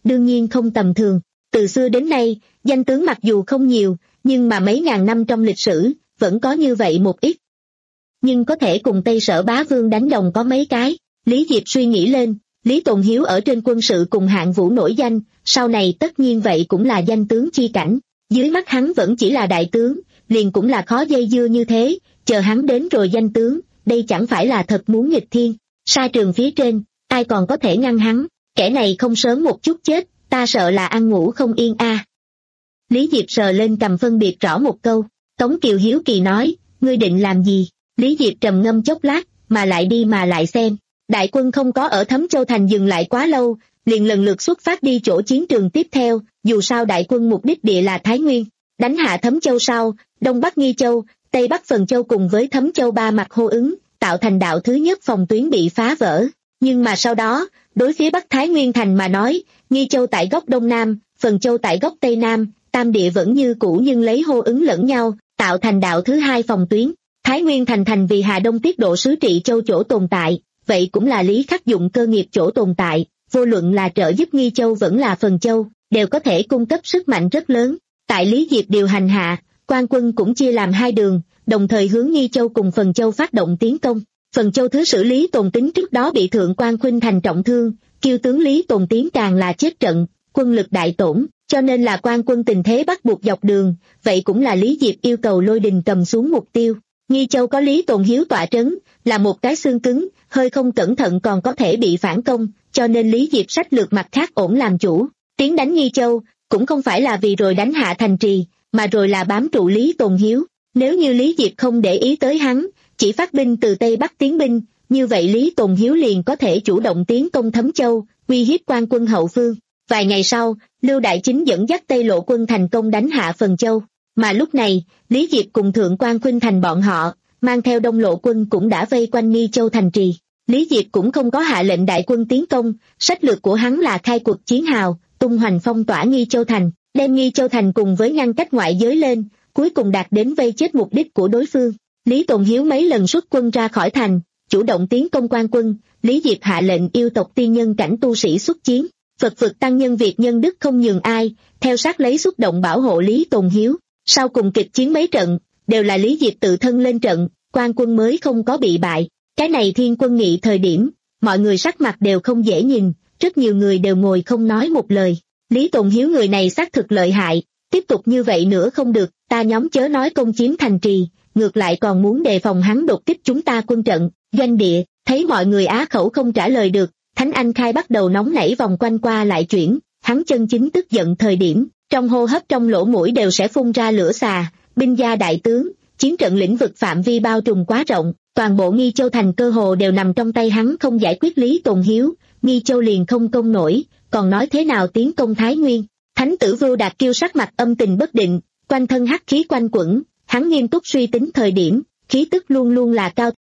đương nhiên không tầm thường. Từ xưa đến nay, danh tướng mặc dù không nhiều, nhưng mà mấy ngàn năm trong lịch sử, vẫn có như vậy một ít. Nhưng có thể cùng Tây Sở Bá Vương đánh đồng có mấy cái. Lý Diệp suy nghĩ lên, Lý Tồn Hiếu ở trên quân sự cùng hạng vũ nổi danh, sau này tất nhiên vậy cũng là danh tướng chi cảnh. Dưới mắt hắn vẫn chỉ là đại tướng, liền cũng là khó dây dưa như thế, chờ hắn đến rồi danh tướng, đây chẳng phải là thật muốn nghịch thiên. Sa trường phía trên, ai còn có thể ngăn hắn, kẻ này không sớm một chút chết, ta sợ là ăn ngủ không yên a. À. Lý Diệp sờ lên cầm phân biệt rõ một câu, Tống Kiều hiếu kỳ nói, ngươi định làm gì? Lý Diệp trầm ngâm chốc lát, mà lại đi mà lại xem. Đại quân không có ở Thấm Châu Thành dừng lại quá lâu, liền lần lượt xuất phát đi chỗ chiến trường tiếp theo, dù sao đại quân mục đích địa là Thái Nguyên. Đánh hạ Thấm Châu sau, Đông Bắc Nghi Châu, Tây Bắc Phần Châu cùng với Thấm Châu ba mặt hô ứng, tạo thành đạo thứ nhất phòng tuyến bị phá vỡ. Nhưng mà sau đó, đối phía Bắc Thái Nguyên Thành mà nói, Nghi Châu tại góc Đông Nam, Phần Châu tại góc Tây Nam, tam địa vẫn như cũ nhưng lấy hô ứng lẫn nhau, tạo thành đạo thứ hai phòng tuyến. Thái Nguyên Thành thành vì Hà Đông tiết độ sứ trị châu chỗ tồn tại, vậy cũng là Lý Khắc Dụng cơ nghiệp chỗ tồn tại, vô luận là trợ giúp Nghi Châu vẫn là Phần Châu, đều có thể cung cấp sức mạnh rất lớn. Tại Lý Diệp điều hành hạ, quan quân cũng chia làm hai đường, đồng thời hướng Nghi Châu cùng Phần Châu phát động tiến công. Phần Châu thứ sử Lý Tồn Tính trước đó bị Thượng quan Khuynh Thành trọng thương, kiêu tướng Lý Tồn Tiến càng là chết trận, quân lực đại tổn, cho nên là quan quân tình thế bắt buộc dọc đường, vậy cũng là Lý Diệp yêu cầu Lôi Đình cầm xuống mục tiêu. Nghi Châu có Lý Tồn Hiếu tọa trấn, là một cái xương cứng, hơi không cẩn thận còn có thể bị phản công, cho nên Lý Diệp sách lược mặt khác ổn làm chủ. Tiến đánh Nghi Châu, cũng không phải là vì rồi đánh hạ thành trì, mà rồi là bám trụ Lý Tồn Hiếu. Nếu như Lý Diệp không để ý tới hắn, chỉ phát binh từ Tây Bắc tiến binh, như vậy Lý Tồn Hiếu liền có thể chủ động tiến công Thấm Châu, uy hiếp quan quân hậu phương. Vài ngày sau, Lưu Đại Chính dẫn dắt Tây Lộ quân thành công đánh hạ Phần Châu, mà lúc này, Lý Diệp cùng Thượng quan Khuynh Thành bọn họ, mang theo Đông Lộ quân cũng đã vây quanh Nghi Châu thành trì. Lý Diệp cũng không có hạ lệnh đại quân tiến công, sách lược của hắn là khai cuộc chiến hào, tung hoành phong tỏa Nghi Châu thành, đem Nghi Châu thành cùng với ngăn cách ngoại giới lên, cuối cùng đạt đến vây chết mục đích của đối phương. Lý Tồn Hiếu mấy lần xuất quân ra khỏi thành, chủ động tiến công quan quân, Lý Diệp hạ lệnh yêu tộc tiên nhân cảnh tu sĩ xuất chiến. Phật vực tăng nhân Việt nhân đức không nhường ai, theo sát lấy xúc động bảo hộ Lý Tồn Hiếu. Sau cùng kịch chiến mấy trận, đều là Lý Diệp tự thân lên trận, quan quân mới không có bị bại. Cái này thiên quân nghị thời điểm, mọi người sắc mặt đều không dễ nhìn, rất nhiều người đều ngồi không nói một lời. Lý Tồn Hiếu người này xác thực lợi hại, tiếp tục như vậy nữa không được, ta nhóm chớ nói công chiếm thành trì, ngược lại còn muốn đề phòng hắn đột kích chúng ta quân trận, doanh địa. Thấy mọi người á khẩu không trả lời được, Thánh Anh Khai bắt đầu nóng nảy vòng quanh qua lại chuyển, hắn chân chính tức giận thời điểm, trong hô hấp trong lỗ mũi đều sẽ phun ra lửa xà. Binh gia đại tướng, chiến trận lĩnh vực phạm vi bao trùm quá rộng, toàn bộ Nghi Châu thành cơ hồ đều nằm trong tay hắn, không giải quyết Lý Tồn Hiếu, Nghi Châu liền không công nổi, còn nói thế nào tiến công Thái Nguyên. Thánh tử Vưu Đạt Kiêu sắc mặt âm tình bất định, quanh thân hắc khí quanh quẩn, hắn nghiêm túc suy tính thời điểm, khí tức luôn luôn là cao.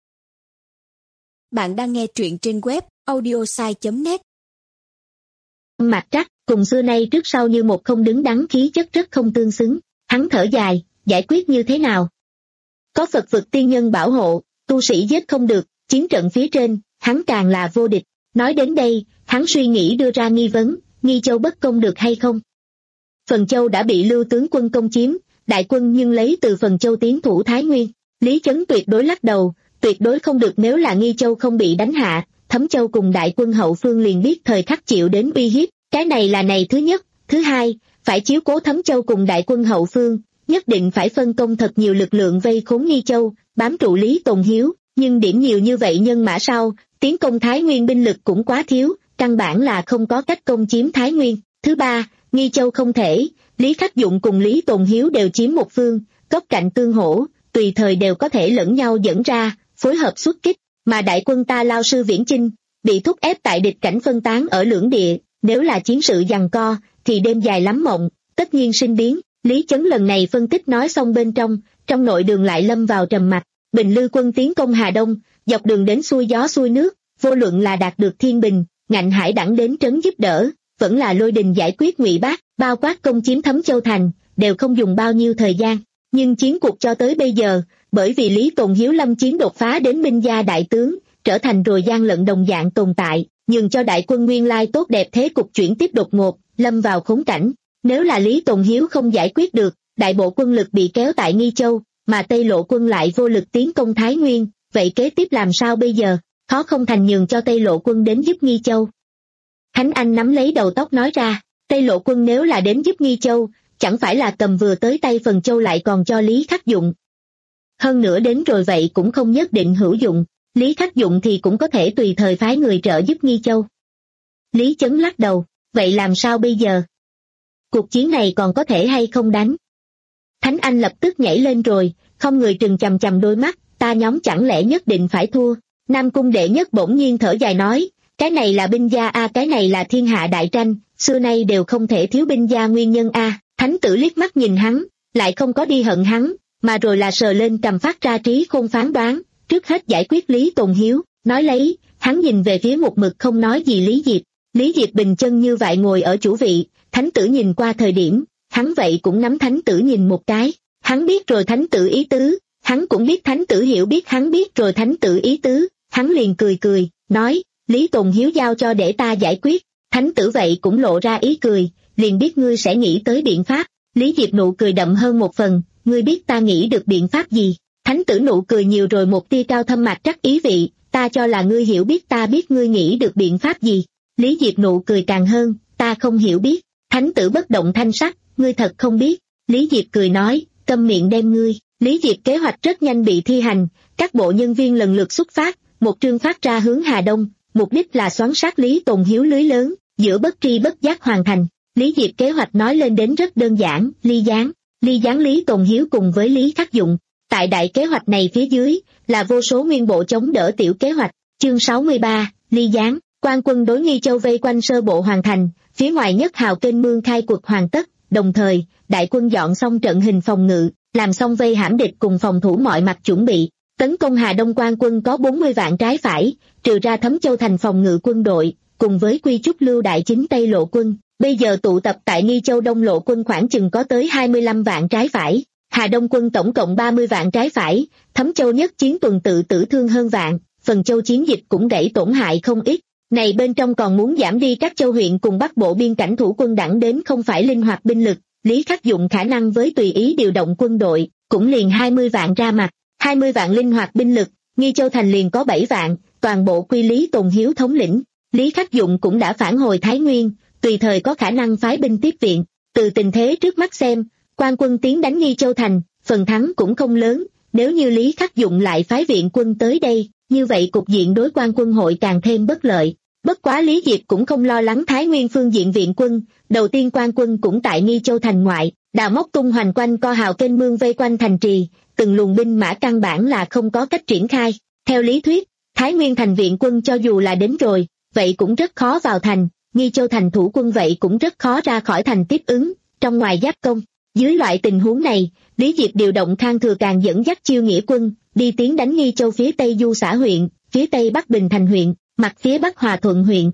Bạn đang nghe truyện trên web audiosai chấm net. Mặt trắc, cùng xưa nay trước sau như một không đứng đắn, khí chất rất không tương xứng. Hắn thở dài, giải quyết như thế nào? Có Phật vực tiên nhân bảo hộ, tu sĩ giết không được, chiến trận phía trên, hắn càng là vô địch. Nói đến đây, hắn suy nghĩ đưa ra nghi vấn, Nghi Châu bất công được hay không? Phần Châu đã bị Lưu tướng quân công chiếm, đại quân nhưng lấy từ Phần Châu tiến thủ Thái Nguyên. Lý Chấn tuyệt đối lắc đầu, tuyệt đối không được, nếu là Nghi Châu không bị đánh hạ, Thấm Châu cùng đại quân hậu phương liền biết thời khắc chịu đến uy hiếp. Cái này là này thứ nhất, thứ hai, phải chiếu cố Thấm Châu cùng đại quân hậu phương, nhất định phải phân công thật nhiều lực lượng vây khốn Nghi Châu, bám trụ Lý Tồn Hiếu, nhưng điểm nhiều như vậy nhân mã sau, tiến công Thái Nguyên binh lực cũng quá thiếu, căn bản là không có cách công chiếm Thái Nguyên. Thứ ba, Nghi Châu không thể, Lý Khắc Dụng cùng Lý Tồn Hiếu đều chiếm một phương, góc cạnh tương hỗ, tùy thời đều có thể lẫn nhau dẫn ra, phối hợp xuất kích, mà đại quân ta Lao Sư Viễn Chinh, bị thúc ép tại địch cảnh phân tán ở lưỡng địa, nếu là chiến sự giằng co, thì đêm dài lắm mộng, tất nhiên sinh biến. Lý Chấn lần này phân tích nói xong bên trong, trong nội đường lại lâm vào trầm mặc. Bình Lư quân tiến công Hà Đông, dọc đường đến xuôi gió xuôi nước, vô luận là đạt được thiên bình, Ngạnh Hải đẳng đến trấn giúp đỡ, vẫn là Lôi Đình giải quyết Ngụy Bác, bao quát công chiếm Thấm Châu thành, đều không dùng bao nhiêu thời gian. Nhưng chiến cuộc cho tới bây giờ, bởi vì Lý Tồn Hiếu lâm chiến đột phá đến binh gia đại tướng, trở thành rồi gian lận đồng dạng tồn tại, nhường cho đại quân nguyên lai tốt đẹp thế cục chuyển tiếp đột ngột, lâm vào khốn cảnh. Nếu là Lý Tồn Hiếu không giải quyết được, đại bộ quân lực bị kéo tại Nghi Châu, mà Tây Lộ quân lại vô lực tiến công Thái Nguyên, vậy kế tiếp làm sao bây giờ? Khó không thành nhường cho Tây Lộ quân đến giúp Nghi Châu. Khánh Anh nắm lấy đầu tóc nói ra, Tây Lộ quân nếu là đến giúp Nghi Châu, chẳng phải là cầm vừa tới tay phần châu lại còn cho Lý Khắc Dụng. Hơn nữa đến rồi vậy cũng không nhất định hữu dụng, Lý Khắc Dụng thì cũng có thể tùy thời phái người trợ giúp Nghi Châu. Lý Chấn lắc đầu, vậy làm sao bây giờ? Cuộc chiến này còn có thể hay không đánh? Khánh Anh lập tức nhảy lên rồi, không người trừng chằm chằm đôi mắt, ta nhóm chẳng lẽ nhất định phải thua? Nam Cung đệ nhất bỗng nhiên thở dài nói, cái này là binh gia a, cái này là thiên hạ đại tranh, xưa nay đều không thể thiếu binh gia nguyên nhân a. Thánh tử liếc mắt nhìn hắn, lại không có đi hận hắn, mà rồi là sờ lên cầm phát ra trí khôn phán đoán, trước hết giải quyết Lý Tồn Hiếu, nói lấy, hắn nhìn về phía một mực không nói gì Lý Diệp. Lý Diệp bình chân như vậy ngồi ở chủ vị, thánh tử nhìn qua thời điểm, hắn vậy cũng nắm thánh tử nhìn một cái, hắn biết rồi thánh tử ý tứ, hắn cũng biết thánh tử hiểu biết hắn biết rồi thánh tử ý tứ, hắn liền cười cười, nói, Lý Tồn Hiếu giao cho để ta giải quyết, thánh tử vậy cũng lộ ra ý cười, liền biết ngươi sẽ nghĩ tới biện pháp. Lý Diệp nụ cười đậm hơn một phần, ngươi biết ta nghĩ được biện pháp gì? Thánh tử nụ cười nhiều rồi một tia cao thâm mạc trắc ý vị, ta cho là ngươi hiểu biết ta biết ngươi nghĩ được biện pháp gì. Lý Diệp nụ cười càng hơn, ta không hiểu biết. Thánh tử bất động thanh sắc, ngươi thật không biết. Lý Diệp cười nói, câm miệng đem ngươi. Lý Diệp kế hoạch rất nhanh bị thi hành, các bộ nhân viên lần lượt xuất phát, một trương phát ra hướng Hà Đông, mục đích là xoắn sát Lý Tồn Hiếu lưới lớn, giữa bất tri bất giác hoàn thành. Lý Diệp kế hoạch nói lên đến rất đơn giản, ly gián, ly gián Lý Tồn Hiếu cùng với Lý Khắc Dụng. Tại đại kế hoạch này phía dưới, là vô số nguyên bộ chống đỡ tiểu kế hoạch. Chương sáu mươi ba, ly gián, quan quân đối Nghi Châu vây quanh sơ bộ hoàn thành, phía ngoài nhất hào kênh mương khai cuộc hoàn tất, đồng thời, đại quân dọn xong trận hình phòng ngự, làm xong vây hãm địch cùng phòng thủ mọi mặt chuẩn bị. Tấn công Hà Đông quan quân có bốn mươi vạn trái phải, trừ ra Thấm Châu thành phòng ngự quân đội, cùng với Quy Trúc Lưu đại chính Tây Lộ quân. Bây giờ tụ tập tại Nghi Châu Đông Lộ quân khoảng chừng có tới hai mươi lăm vạn trái phải, Hà Đông quân tổng cộng ba mươi vạn trái phải, Thấm Châu nhất chiến tuần tự tử thương hơn vạn, Phần Châu chiến dịch cũng gãy tổn hại không ít. Này bên trong còn muốn giảm đi các châu huyện cùng Bắc Bộ biên cảnh thủ quân đẳng đến không phải linh hoạt binh lực, Lý Khắc Dụng khả năng với tùy ý điều động quân đội, cũng liền hai mươi vạn ra mặt, hai mươi vạn linh hoạt binh lực, Nghi Châu thành liền có bảy vạn, toàn bộ quy Lý Tồn Hiếu thống lĩnh. Lý Khắc Dụng cũng đã phản hồi Thái Nguyên, tùy thời có khả năng phái binh tiếp viện. Từ tình thế trước mắt xem, quan quân tiến đánh Nghi Châu thành, phần thắng cũng không lớn, nếu như Lý Khắc Dụng lại phái viện quân tới đây, như vậy cục diện đối quan quân hội càng thêm bất lợi. Bất quá Lý Diệp cũng không lo lắng Thái Nguyên phương diện viện quân, đầu tiên quan quân cũng tại Nghi Châu thành ngoại, đào móc tung hoành quanh co hào kênh mương vây quanh thành trì, từng luồng binh mã căn bản là không có cách triển khai. Theo lý thuyết, Thái Nguyên thành viện quân cho dù là đến rồi, vậy cũng rất khó vào thành, Nghi Châu thành thủ quân vậy cũng rất khó ra khỏi thành tiếp ứng, trong ngoài giáp công. Dưới loại tình huống này, Lý Diệp điều động Khang Thừa Càng dẫn dắt chiêu nghĩa quân, đi tiến đánh Nghi Châu phía tây Du xã huyện, phía tây bắc Bình Thành huyện, mặt phía bắc Hòa Thuận huyện.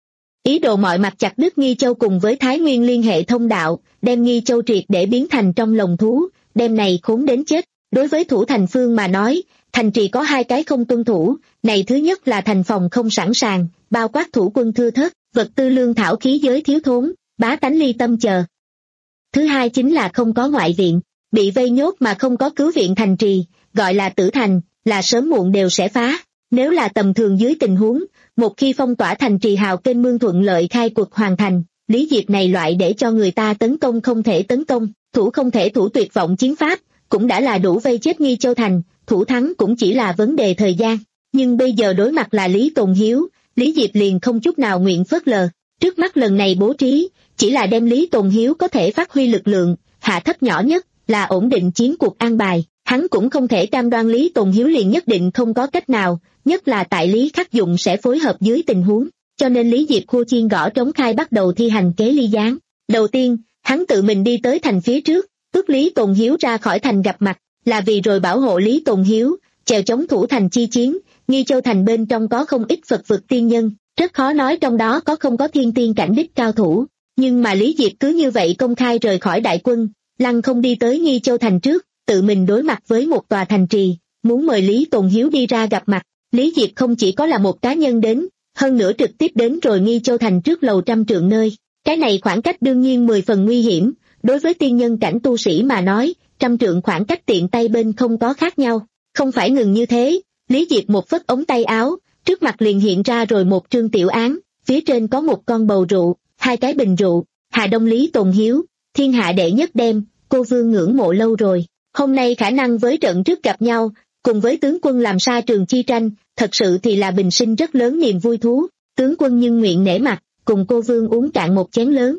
Ý đồ mọi mặt chặt đứt Nghi Châu cùng với Thái Nguyên liên hệ thông đạo, đem Nghi Châu triệt để biến thành trong lồng thú, đem này khốn đến chết. Đối với thủ thành phương mà nói, thành trì có hai cái không tuân thủ, này thứ nhất là thành phòng không sẵn sàng, bao quát thủ quân thưa thớt, vật tư lương thảo khí giới thiếu thốn, bá tánh ly tâm chờ. Thứ hai chính là không có ngoại viện, bị vây nhốt mà không có cứu viện thành trì, gọi là tử thành, là sớm muộn đều sẽ phá. Nếu là tầm thường dưới tình huống, một khi phong tỏa thành trì hào kênh mương thuận lợi khai cuộc hoàn thành, Lý Diệp này loại để cho người ta tấn công không thể tấn công, thủ không thể thủ tuyệt vọng chiến pháp, cũng đã là đủ vây chết Nghi Châu thành, thủ thắng cũng chỉ là vấn đề thời gian. Nhưng bây giờ đối mặt là Lý Tồn Hiếu, Lý Diệp liền không chút nào nguyện phớt lờ. Trước mắt lần này bố trí, chỉ là đem Lý Tồn Hiếu có thể phát huy lực lượng, hạ thấp nhỏ nhất, là ổn định chiến cuộc an bài. Hắn cũng không thể cam đoan Lý Tồn Hiếu liền nhất định không có cách nào, nhất là tại Lý Khắc Dụng sẽ phối hợp dưới tình huống. Cho nên Lý Diệp khua chiên gõ trống khai bắt đầu thi hành kế ly gián. Đầu tiên, hắn tự mình đi tới thành phía trước, ước Lý Tồn Hiếu ra khỏi thành gặp mặt, là vì rồi bảo hộ Lý Tồn Hiếu, chèo chống thủ thành chi chiến. Nghi Châu thành bên trong có không ít Phật vực tiên nhân, rất khó nói trong đó có không có thiên tiên cảnh đích cao thủ. Nhưng mà Lý Diệp cứ như vậy công khai rời khỏi đại quân, lăng không đi tới Nghi Châu thành trước, tự mình đối mặt với một tòa thành trì, muốn mời Lý Tồn Hiếu đi ra gặp mặt. Lý Diệp không chỉ có là một cá nhân đến, hơn nữa trực tiếp đến rồi Nghi Châu thành trước lầu trăm trượng nơi. Cái này khoảng cách đương nhiên mười phần nguy hiểm, đối với tiên nhân cảnh tu sĩ mà nói, trăm trượng khoảng cách tiện tay bên không có khác nhau. Không phải ngừng như thế, Lý Diệp một phất ống tay áo, trước mặt liền hiện ra rồi một trương tiểu án, phía trên có một con bầu rượu, hai cái bình rượu, Hà Đông Lý Tồn Hiếu, thiên hạ đệ nhất đem, cô vương ngưỡng mộ lâu rồi. Hôm nay khả năng với trận trước gặp nhau, cùng với tướng quân làm sa trường chi tranh, thật sự thì là bình sinh rất lớn niềm vui thú. Tướng quân nhưng nguyện nể mặt, cùng cô vương uống cạn một chén lớn.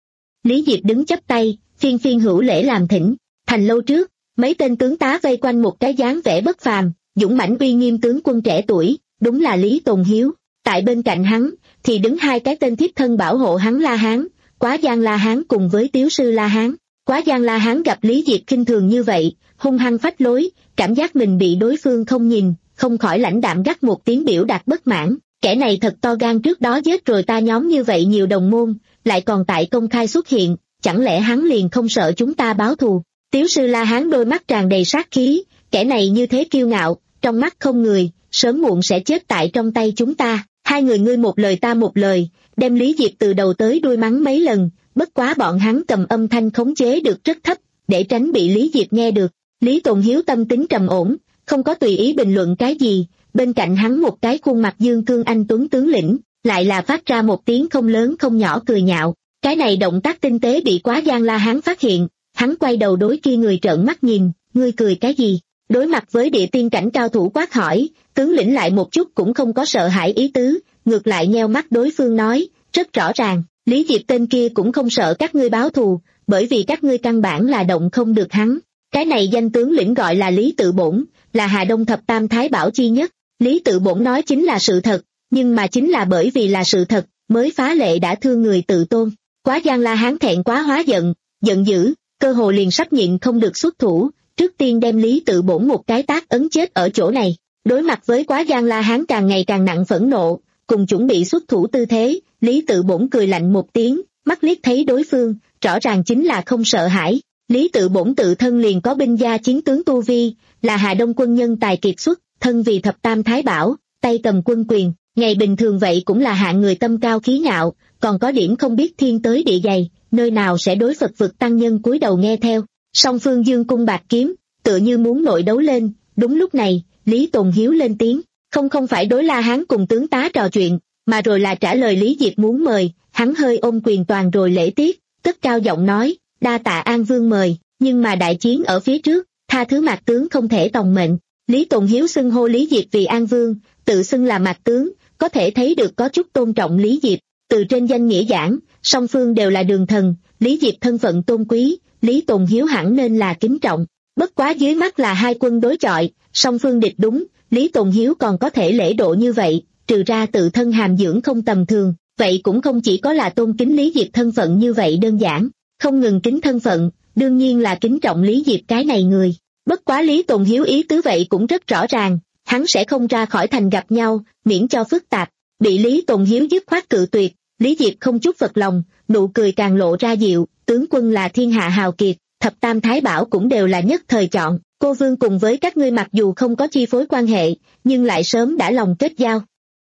Lý Diệp đứng chắp tay, phiên phiên hữu lễ làm thỉnh. Thành lâu trước, mấy tên tướng tá vây quanh một cái dáng vẻ bất phàm, dũng mãnh uy nghiêm tướng quân trẻ tuổi, đúng là Lý Tồn Hiếu. Tại bên cạnh hắn, thì đứng hai cái tên thiếp thân bảo hộ hắn La Hán, Quá Giang La Hán cùng với Tiếu sư La Hán. Quá Giang La Hán gặp Lý Diệp khinh thường như vậy, hung hăng phách lối, cảm giác mình bị đối phương không nhìn, không khỏi lãnh đạm gắt một tiếng biểu đạt bất mãn. Kẻ này thật to gan, trước đó giết rồi ta nhóm như vậy nhiều đồng môn, lại còn tại công khai xuất hiện, chẳng lẽ hắn liền không sợ chúng ta báo thù? Tiếu sư La Hán đôi mắt tràn đầy sát khí, kẻ này như thế kiêu ngạo, trong mắt không người, sớm muộn sẽ chết tại trong tay chúng ta. Hai người ngươi một lời ta một lời, đem Lý Diệp từ đầu tới đuôi mắng mấy lần, bất quá bọn hắn cầm âm thanh khống chế được rất thấp, để tránh bị Lý Diệp nghe được. Lý Tồn Hiếu tâm tính trầm ổn, không có tùy ý bình luận cái gì, bên cạnh hắn một cái khuôn mặt dương cương anh tuấn tướng lĩnh, lại là phát ra một tiếng không lớn không nhỏ cười nhạo. Cái này động tác tinh tế bị Quá Giang La Hán phát hiện, hắn quay đầu đối kia người trợn mắt nhìn, ngươi cười cái gì? Đối mặt với địa tiên cảnh cao thủ quát hỏi, tướng lĩnh lại một chút cũng không có sợ hãi ý tứ, ngược lại nheo mắt đối phương nói, rất rõ ràng, Lý Diệp tên kia cũng không sợ các ngươi báo thù, bởi vì các ngươi căn bản là động không được hắn. Cái này danh tướng lĩnh gọi là Lý Tự Bổn, là Hà Đông thập tam thái bảo chi nhất. Lý Tự Bổn nói chính là sự thật, nhưng mà chính là bởi vì là sự thật, mới phá lệ đã thương người tự tôn. Quá Giang La Hán thẹn quá hóa giận, giận dữ, cơ hồ liền sắp nhịn không được xuất thủ, trước tiên đem Lý Tự Bổn một cái tát ấn chết ở chỗ này. Đối mặt với Quá Giang La Hán càng ngày càng nặng phẫn nộ, cùng chuẩn bị xuất thủ tư thế, Lý Tự Bổn cười lạnh một tiếng, mắt liếc thấy đối phương, rõ ràng chính là không sợ hãi. Lý Tự Bổn tự thân liền có binh gia chiến tướng tu vi, là Hà Đông quân nhân tài kiệt xuất, thân vì thập tam thái bảo, tay cầm quân quyền, ngày bình thường vậy cũng là hạng người tâm cao khí ngạo, còn có điểm không biết thiên tới địa dày, nơi nào sẽ đối Phật vực tăng nhân cúi đầu nghe theo. Song phương dương cung bạc kiếm, tựa như muốn nội đấu lên. Đúng lúc này, Lý Tồn Hiếu lên tiếng, không không phải đối La Hán cùng tướng tá trò chuyện, mà rồi là trả lời Lý Diệp muốn mời. Hắn hơi ôm quyền toàn rồi lễ tiết, cất cao giọng nói, đa tạ An Vương mời, nhưng mà đại chiến ở phía trước, tha thứ Mạc tướng không thể tòng mệnh. Lý Tồn Hiếu xưng hô Lý Diệp vì An Vương, tự xưng là Mạc tướng, có thể thấy được có chút tôn trọng Lý Diệp. Từ trên danh nghĩa giảng, song phương đều là đường thần, Lý Diệp thân phận tôn quý, Lý Tồn Hiếu hẳn nên là kính trọng. Bất quá dưới mắt là hai quân đối chọi, song phương địch đúng, Lý Tồn Hiếu còn có thể lễ độ như vậy, trừ ra tự thân hàm dưỡng không tầm thường, vậy cũng không chỉ có là tôn kính Lý Diệp thân phận như vậy đơn giản, không ngừng kính thân phận, đương nhiên là kính trọng Lý Diệp cái này người. Bất quá Lý Tồn Hiếu ý tứ vậy cũng rất rõ ràng, hắn sẽ không ra khỏi thành gặp nhau, miễn cho phức tạp. Bị Lý Tồn Hiếu dứt khoát cự tuyệt, Lý Diệp không chút phật lòng, nụ cười càng lộ ra dịu, tướng quân là thiên hạ hào kiệt, thập tam thái bảo cũng đều là nhất thời chọn, cô vương cùng với các ngươi mặc dù không có chi phối quan hệ, nhưng lại sớm đã lòng kết giao.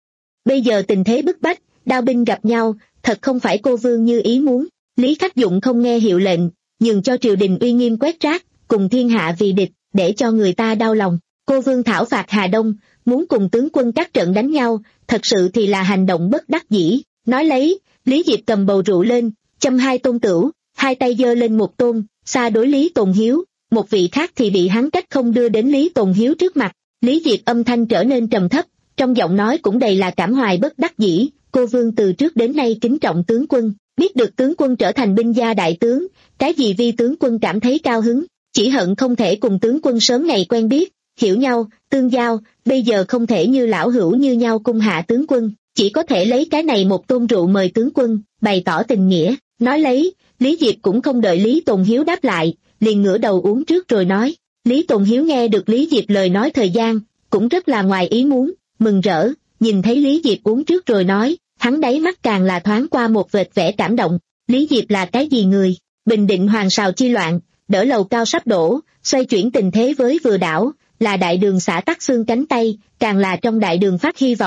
Bây giờ tình thế bức bách, đao binh gặp nhau, thật không phải cô vương như ý muốn. Lý Khách Dụng không nghe hiệu lệnh, nhường cho triều đình uy nghiêm quét rác, cùng thiên hạ vì địch, để cho người ta đau lòng. Cô vương thảo phạt Hà Đông, muốn cùng tướng quân các trận đánh nhau, thật sự thì là hành động bất đắc dĩ. Nói lấy, Lý Diệp cầm bầu rượu lên, châm hai tôn tửu, hai tay giơ lên một tôn, xa đối Lý Tồn Hiếu, một vị khác thì bị hắn cách không đưa đến Lý Tồn Hiếu trước mặt. Lý Diệp âm thanh trở nên trầm thấp, trong giọng nói cũng đầy là cảm hoài bất đắc dĩ. Cô vương từ trước đến nay kính trọng tướng quân, biết được tướng quân trở thành binh gia đại tướng, cái gì vi tướng quân cảm thấy cao hứng, chỉ hận không thể cùng tướng quân sớm ngày quen biết, hiểu nhau, tương giao, bây giờ không thể như lão hữu như nhau cung hạ tướng quân, chỉ có thể lấy cái này một tôn rượu mời tướng quân, bày tỏ tình nghĩa. Nói lấy, Lý Diệp cũng không đợi Lý Tồn Hiếu đáp lại, liền ngửa đầu uống trước rồi nói. Lý Tồn Hiếu nghe được Lý Diệp lời nói thời gian, cũng rất là ngoài ý muốn, mừng rỡ, nhìn thấy Lý Diệp uống trước rồi nói, hắn đáy mắt càng là thoáng qua một vệt vẻ cảm động. Lý Diệp là cái gì người? Bình định hoàng sào chi loạn, đỡ lầu cao sắp đổ, xoay chuyển tình thế với vừa đảo, là đại đường xả tắc xương cánh tay, càng là trong đại đường phát hy vọng,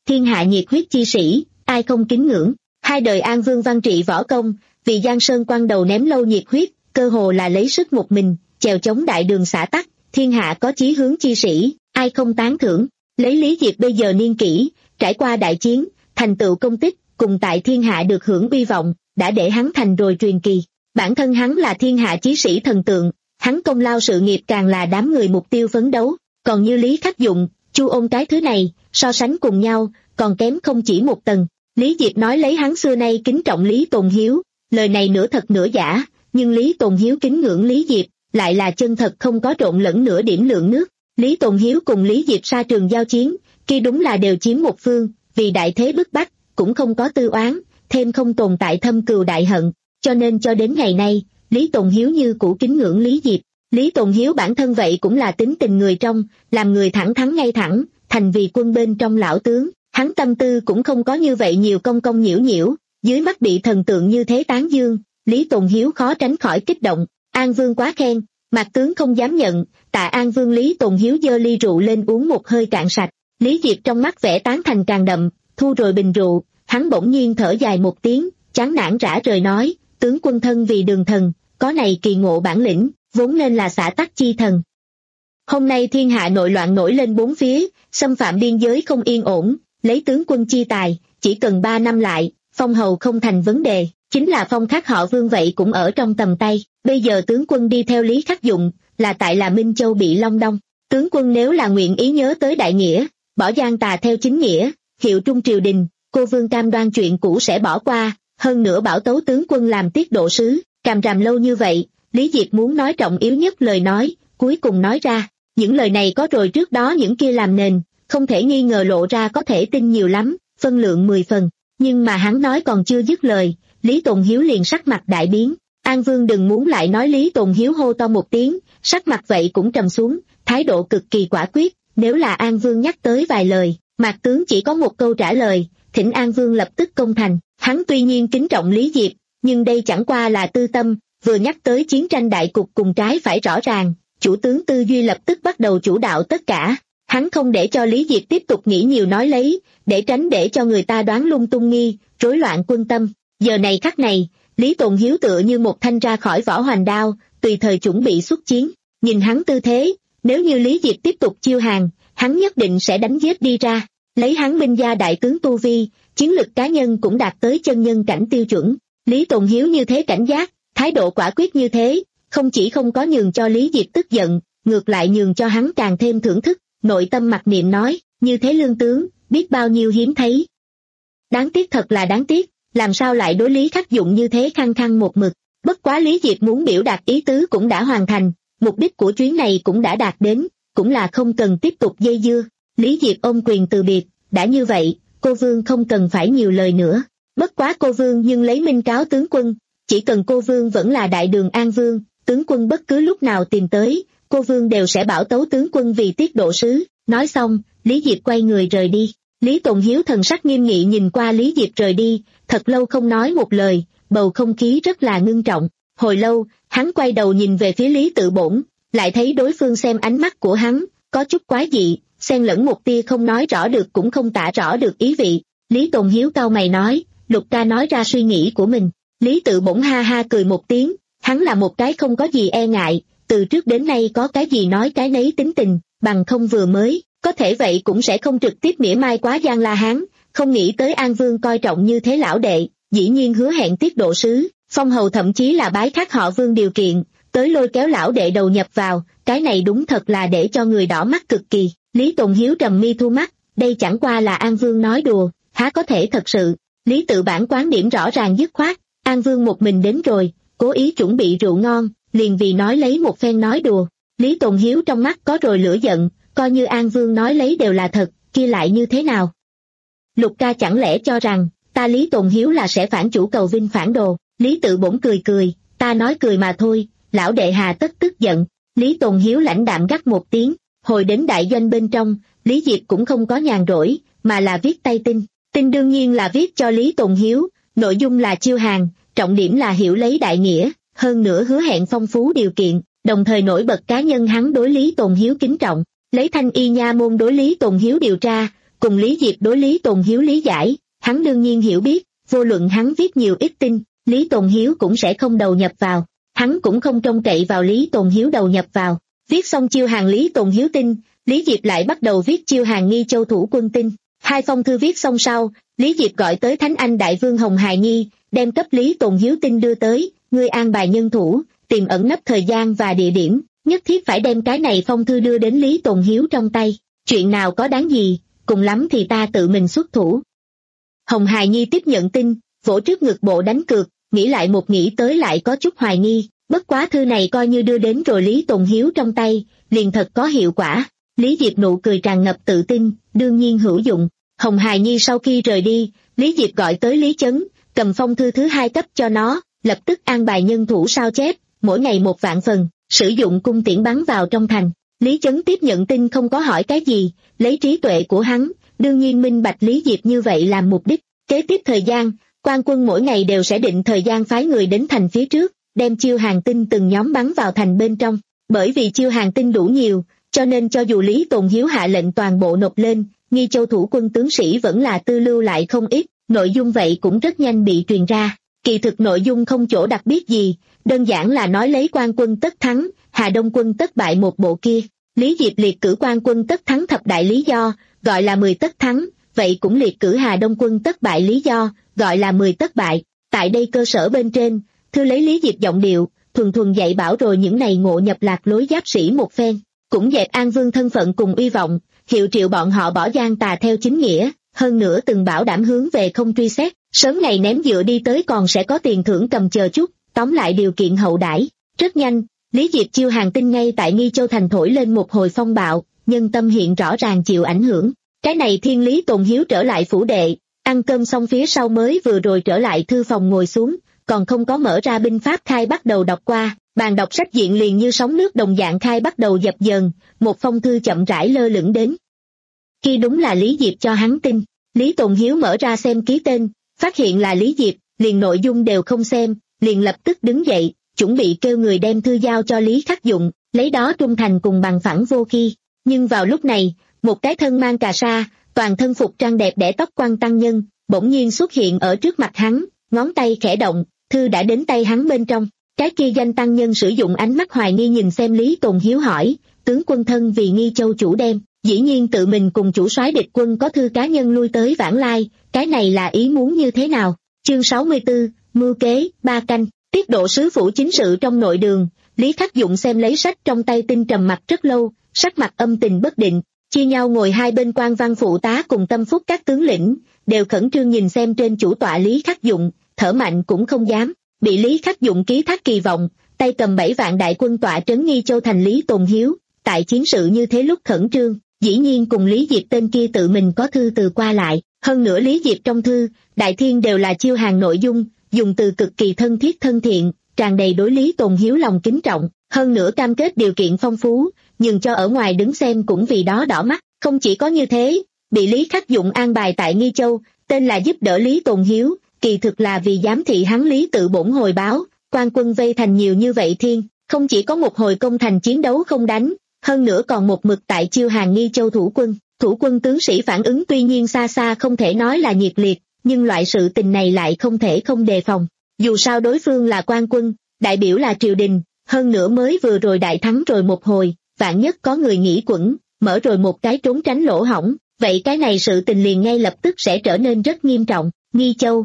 thiên hạ nhiệt huyết chi sĩ, ai không kính ngưỡng. Hai đời An Vương văn trị võ công, vì Giang Sơn quăng đầu ném lâu nhiệt huyết, cơ hồ là lấy sức một mình, chèo chống đại đường xã tắc, thiên hạ có chí hướng chi sĩ, ai không tán thưởng. Lấy Lý Diệp bây giờ niên kỷ, trải qua đại chiến, thành tựu công tích, cùng tại thiên hạ được hưởng uy vọng, đã để hắn thành rồi truyền kỳ. Bản thân hắn là thiên hạ chí sĩ thần tượng, hắn công lao sự nghiệp càng là đám người mục tiêu phấn đấu. Còn như Lý Khắc Dụng, Chu Ôn cái thứ này, so sánh cùng nhau, còn kém không chỉ một tầng. Lý Diệp nói lấy hắn xưa nay kính trọng Lý Tồn Hiếu, lời này nửa thật nửa giả, nhưng Lý Tồn Hiếu kính ngưỡng Lý Diệp, lại là chân thật không có trộn lẫn nửa điểm lượng nước. Lý Tồn Hiếu cùng Lý Diệp xa trường giao chiến, kia đúng là đều chiếm một phương, vì đại thế bức bách, cũng không có tư oán, thêm không tồn tại thâm cừu đại hận, cho nên cho đến ngày nay, Lý Tồn Hiếu như cũ kính ngưỡng Lý Diệp. Lý Tồn Hiếu bản thân vậy cũng là tính tình người trong, làm người thẳng thắn ngay thẳng, thành vì quân bên trong lão tướng, hắn tâm tư cũng không có như vậy nhiều công công nhiễu nhiễu, dưới mắt bị thần tượng như thế tán dương, Lý Tồn Hiếu khó tránh khỏi kích động. An Vương quá khen, Mạc tướng không dám nhận, tạ An Vương. Lý Tồn Hiếu giơ ly rượu lên uống một hơi cạn sạch. Lý Diệp trong mắt vẻ tán thành càng đậm, thu rồi bình rượu, hắn bỗng nhiên thở dài một tiếng, chán nản rã rời nói, tướng quân thân vì đường thần, có này kỳ ngộ bản lĩnh, vốn nên là xã tắc chi thần. Hôm nay thiên hạ nội loạn nổi lên bốn phía, xâm phạm biên giới không yên ổn, lấy tướng quân chi tài, chỉ cần ba năm lại, phong hầu không thành vấn đề, chính là phong khác họ Vương vậy cũng ở trong tầm tay. Bây giờ tướng quân đi theo Lý Khắc Dụng, là tại là Minh Châu bị long đong. Tướng quân nếu là nguyện ý nhớ tới đại nghĩa, bỏ gian tà theo chính nghĩa, hiệu trung triều đình, cô Vương cam đoan chuyện cũ sẽ bỏ qua, hơn nữa bảo tấu tướng quân làm tiết độ sứ. Càm ràm lâu như vậy, Lý Diệp muốn nói trọng yếu nhất lời nói, cuối cùng nói ra. Những lời này có rồi trước đó những kia làm nền, không thể nghi ngờ lộ ra có thể tin nhiều lắm, phân lượng mười phần. Nhưng mà hắn nói còn chưa dứt lời, Lý Tồn Hiếu liền sắc mặt đại biến. An Vương đừng muốn lại nói. Lý Tồn Hiếu hô to một tiếng, sắc mặt vậy cũng trầm xuống, thái độ cực kỳ quả quyết. Nếu là An Vương nhắc tới vài lời, Mạc tướng chỉ có một câu trả lời, thỉnh An Vương lập tức công thành. Hắn tuy nhiên kính trọng Lý Diệp, nhưng đây chẳng qua là tư tâm, vừa nhắc tới chiến tranh đại cục cùng trái phải rõ ràng, chủ tướng tư duy lập tức bắt đầu chủ đạo tất cả. Hắn không để cho Lý Diệp tiếp tục nghĩ nhiều nói lấy, để tránh để cho người ta đoán lung tung nghi, rối loạn quân tâm. Giờ này khắc này, Lý Tồn Hiếu tựa như một thanh ra khỏi vỏ hoành đao, tùy thời chuẩn bị xuất chiến. Nhìn hắn tư thế, nếu như Lý Diệp tiếp tục chiêu hàng, hắn nhất định sẽ đánh giết đi ra. Lấy hắn binh gia đại tướng tu vi, chiến lực cá nhân cũng đạt tới chân nhân cảnh tiêu chuẩn. Lý Tồn Hiếu như thế cảnh giác, thái độ quả quyết như thế, không chỉ không có nhường cho Lý Diệp tức giận, ngược lại nhường cho hắn càng thêm thưởng thức. Nội tâm mặc niệm nói, như thế lương tướng, biết bao nhiêu hiếm thấy. Đáng tiếc, thật là đáng tiếc, làm sao lại đối Lý Khắc Dụng như thế khăng khăng một mực. Bất quá Lý Diệp muốn biểu đạt ý tứ cũng đã hoàn thành, mục đích của chuyến này cũng đã đạt đến, cũng là không cần tiếp tục dây dưa. Lý Diệp ôm quyền từ biệt, đã như vậy, cô Vương không cần phải nhiều lời nữa. Bất quá cô Vương nhưng lấy minh cáo tướng quân, chỉ cần cô Vương vẫn là đại đường An Vương, tướng quân bất cứ lúc nào tìm tới, cô Vương đều sẽ bảo tấu tướng quân vì tiết độ sứ. Nói xong, Lý Diệp quay người rời đi. Lý Tồn Hiếu thần sắc nghiêm nghị nhìn qua Lý Diệp rời đi, thật lâu không nói một lời, bầu không khí rất là ngưng trọng. Hồi lâu, hắn quay đầu nhìn về phía Lý Tự Bổn, lại thấy đối phương xem ánh mắt của hắn, có chút quái dị, xen lẫn một tia không nói rõ được cũng không tả rõ được ý vị. Lý Tồn Hiếu cau mày nói, Lục ca nói ra suy nghĩ của mình. Lý Tự Bổn ha ha cười một tiếng, hắn là một cái không có gì e ngại, từ trước đến nay có cái gì nói cái nấy tính tình, bằng không vừa mới, có thể vậy cũng sẽ không trực tiếp mỉa mai quá Giang La Hán, không nghĩ tới An Vương coi trọng như thế lão đệ, dĩ nhiên hứa hẹn tiết độ sứ, phong hầu thậm chí là bái khác họ Vương điều kiện, tới lôi kéo lão đệ đầu nhập vào, cái này đúng thật là để cho người đỏ mắt cực kỳ. Lý Tồn Hiếu trầm mi thu mắt, đây chẳng qua là An Vương nói đùa, há có thể thật sự. Lý Tự Bản quán điểm rõ ràng dứt khoát, An Vương một mình đến rồi, cố ý chuẩn bị rượu ngon, liền vì nói lấy một phen nói đùa. Lý Tồn Hiếu trong mắt có rồi lửa giận, coi như An Vương nói lấy đều là thật, kia lại như thế nào? Lục ca chẳng lẽ cho rằng, ta Lý Tồn Hiếu là sẽ phản chủ cầu vinh phản đồ? Lý Tự Bổn cười cười, ta nói cười mà thôi, lão đệ hà tất tức giận. Lý Tồn Hiếu lãnh đạm gắt một tiếng, hồi đến đại doanh bên trong, Lý Diệp cũng không có nhàn rỗi, mà là viết tay tin. Tin đương nhiên là viết cho Lý Tồn Hiếu, nội dung là chiêu hàng, trọng điểm là hiểu lấy đại nghĩa, hơn nữa hứa hẹn phong phú điều kiện, đồng thời nổi bật cá nhân hắn đối Lý Tồn Hiếu kính trọng. Lấy Thanh Y Nha môn đối Lý Tồn Hiếu điều tra, cùng Lý Diệp đối Lý Tồn Hiếu lý giải, hắn đương nhiên hiểu biết, vô luận hắn viết nhiều ít tin, Lý Tồn Hiếu cũng sẽ không đầu nhập vào, hắn cũng không trông cậy vào Lý Tồn Hiếu đầu nhập vào. Viết xong chiêu hàng Lý Tồn Hiếu tin, Lý Diệp lại bắt đầu viết chiêu hàng Nghi Châu thủ quân tin. Hai phong thư viết xong sau, Lý Diệp gọi tới Thánh Anh Đại Vương Hồng Hài Nhi, đem cấp Lý Tồn Hiếu tin đưa tới, ngươi an bài nhân thủ, tìm ẩn nấp thời gian và địa điểm, nhất thiết phải đem cái này phong thư đưa đến Lý Tồn Hiếu trong tay, chuyện nào có đáng gì, cùng lắm thì ta tự mình xuất thủ. Hồng Hài Nhi tiếp nhận tin, vỗ trước ngực bộ đánh cược, nghĩ lại một nghĩ tới lại có chút hoài nghi, bất quá thư này coi như đưa đến rồi Lý Tồn Hiếu trong tay, liền thật có hiệu quả. Lý Diệp nụ cười tràn ngập tự tin, đương nhiên hữu dụng. Hồng Hài Nhi sau khi rời đi, Lý Diệp gọi tới Lý Chấn, cầm phong thư thứ hai cấp cho nó, lập tức an bài nhân thủ sao chép, mỗi ngày một vạn phần, sử dụng cung tiễn bắn vào trong thành. Lý Chấn tiếp nhận tin không có hỏi cái gì, lấy trí tuệ của hắn, đương nhiên minh bạch Lý Diệp như vậy làm mục đích. Kế tiếp thời gian, quan quân mỗi ngày đều sẽ định thời gian phái người đến thành phía trước, đem chiêu hàng tin từng nhóm bắn vào thành bên trong. Bởi vì chiêu hàng tin đủ nhiều, cho nên cho dù Lý Tồn Hiếu hạ lệnh toàn bộ nộp lên, Nghi Châu thủ quân tướng sĩ vẫn là tư lưu lại không ít, nội dung vậy cũng rất nhanh bị truyền ra. Kỳ thực nội dung không chỗ đặc biệt gì, đơn giản là nói lấy quan quân tất thắng, Hà Đông quân tất bại một bộ kia. Lý Diệp liệt cử quan quân tất thắng thập đại lý do, gọi là mười tất thắng, vậy cũng liệt cử Hà Đông quân tất bại lý do, gọi là mười tất bại. Tại đây cơ sở bên trên, thư lấy Lý Diệp giọng điệu, thuần thuần dạy bảo rồi những này ngộ nhập lạc lối giáp sĩ một phen, cũng dẹp An Vương thân phận cùng uy vọng, hiệu triệu bọn họ bỏ gian tà theo chính nghĩa, hơn nữa từng bảo đảm hướng về không truy xét, sớm ngày ném dựa đi tới còn sẽ có tiền thưởng cầm chờ chút, tóm lại điều kiện hậu đãi. Rất nhanh, Lý Diệp chiêu hàng tin ngay tại Nghi Châu thành thổi lên một hồi phong bạo, nhân tâm hiện rõ ràng chịu ảnh hưởng. Cái này thiên Lý Tồn Hiếu trở lại phủ đệ, ăn cơm xong phía sau mới vừa rồi trở lại thư phòng ngồi xuống, còn không có mở ra binh pháp khai bắt đầu đọc qua, bàn đọc sách diện liền như sóng nước đồng dạng khai bắt đầu dập dờn, một phong thư chậm rãi lơ lửng đến. Khi đúng là Lý Diệp cho hắn tin, Lý Tồn Hiếu mở ra xem ký tên, phát hiện là Lý Diệp, liền nội dung đều không xem, liền lập tức đứng dậy, chuẩn bị kêu người đem thư giao cho Lý Khắc Dụng, lấy đó trung thành cùng bằng phẳng vô khi. Nhưng vào lúc này, một cái thân mang cà sa, toàn thân phục trang đẹp đẽ tóc quan tăng nhân, bỗng nhiên xuất hiện ở trước mặt hắn, ngón tay khẽ động, thư đã đến tay hắn bên trong. Cái kia danh tăng nhân sử dụng ánh mắt hoài nghi nhìn xem Lý Tồn Hiếu hỏi, tướng quân thân vì Nghi Châu chủ đem, dĩ nhiên tự mình cùng chủ soái địch quân có thư cá nhân lui tới vãng lai, cái này là ý muốn như thế nào? Chương sáu mươi tư, mưu kế, ba canh, tiết độ sứ phủ chính sự trong nội đường, Lý Khắc Dụng xem lấy sách trong tay tin trầm mặt rất lâu, sắc mặt âm tình bất định, chia nhau ngồi hai bên quan văn phụ tá cùng tâm phúc các tướng lĩnh, đều khẩn trương nhìn xem trên chủ tọa Lý Khắc Dụng, thở mạnh cũng không dám. Bị Lý Khắc Dụng ký thác kỳ vọng, tay cầm bảy vạn đại quân tọa trấn Nghi Châu thành Lý Tồn Hiếu, tại chiến sự như thế lúc khẩn trương, dĩ nhiên cùng Lý Diệp tên kia tự mình có thư từ qua lại, hơn nữa Lý Diệp trong thư, đại thiên đều là chiêu hàng nội dung, dùng từ cực kỳ thân thiết thân thiện, tràn đầy đối Lý Tồn Hiếu lòng kính trọng, hơn nữa cam kết điều kiện phong phú, nhưng cho ở ngoài đứng xem cũng vì đó đỏ mắt. Không chỉ có như thế, bị Lý Khắc Dụng an bài tại Nghi Châu, tên là giúp đỡ Lý Tồn Hiếu, kỳ thực là vì giám thị hắn Lý tự bổn hồi báo, quan quân vây thành nhiều như vậy thiên, không chỉ có một hồi công thành chiến đấu không đánh, hơn nữa còn một mực tại chiêu hàng Nghi Châu thủ quân. Thủ quân tướng sĩ phản ứng tuy nhiên xa xa không thể nói là nhiệt liệt, nhưng loại sự tình này lại không thể không đề phòng. Dù sao đối phương là quan quân, đại biểu là triều đình, hơn nữa mới vừa rồi đại thắng rồi một hồi, vạn nhất có người nghĩ quẩn, mở rồi một cái trốn tránh lỗ hổng, vậy cái này sự tình liền ngay lập tức sẽ trở nên rất nghiêm trọng. Nghi Châu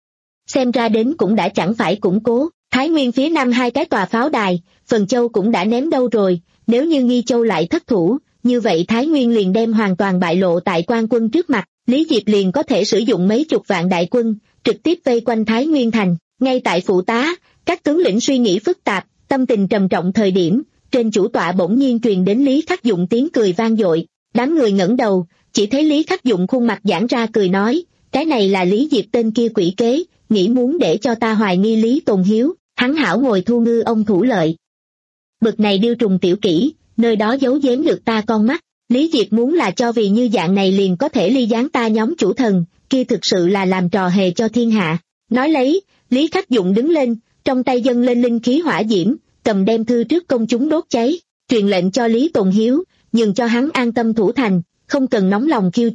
xem ra đến cũng đã chẳng phải củng cố, Thái Nguyên phía nam hai cái tòa pháo đài, Phần Châu cũng đã ném đâu rồi, nếu như Nghi Châu lại thất thủ, như vậy Thái Nguyên liền đem hoàn toàn bại lộ tại quan quân trước mặt, Lý Diệp liền có thể sử dụng mấy chục vạn đại quân, trực tiếp vây quanh Thái Nguyên thành. Ngay tại phụ tá, các tướng lĩnh suy nghĩ phức tạp, tâm tình trầm trọng thời điểm, trên chủ tọa bỗng nhiên truyền đến Lý Khắc Dụng tiếng cười vang dội, đám người ngẩng đầu, chỉ thấy Lý Khắc Dụng khuôn mặt giãn ra cười nói, cái này là Lý Diệp tên kia quỷ kế, nghĩ muốn để cho ta hoài nghi Lý Tồn Hiếu, hắn hảo ngồi thu ngư ông thủ lợi. Bực này điêu trùng tiểu kỹ, nơi đó giấu giếm được ta con mắt, Lý Diệp muốn là cho vì như dạng này liền có thể ly gián ta nhóm chủ thần, kia thực sự là làm trò hề cho thiên hạ. Nói lấy, Lý Khắc Dụng đứng lên, trong tay dâng lên linh khí hỏa diễm, cầm đem thư trước công chúng đốt cháy, truyền lệnh cho Lý Tồn Hiếu, nhường cho hắn an tâm thủ thành, không cần nóng lòng khiêu chiến,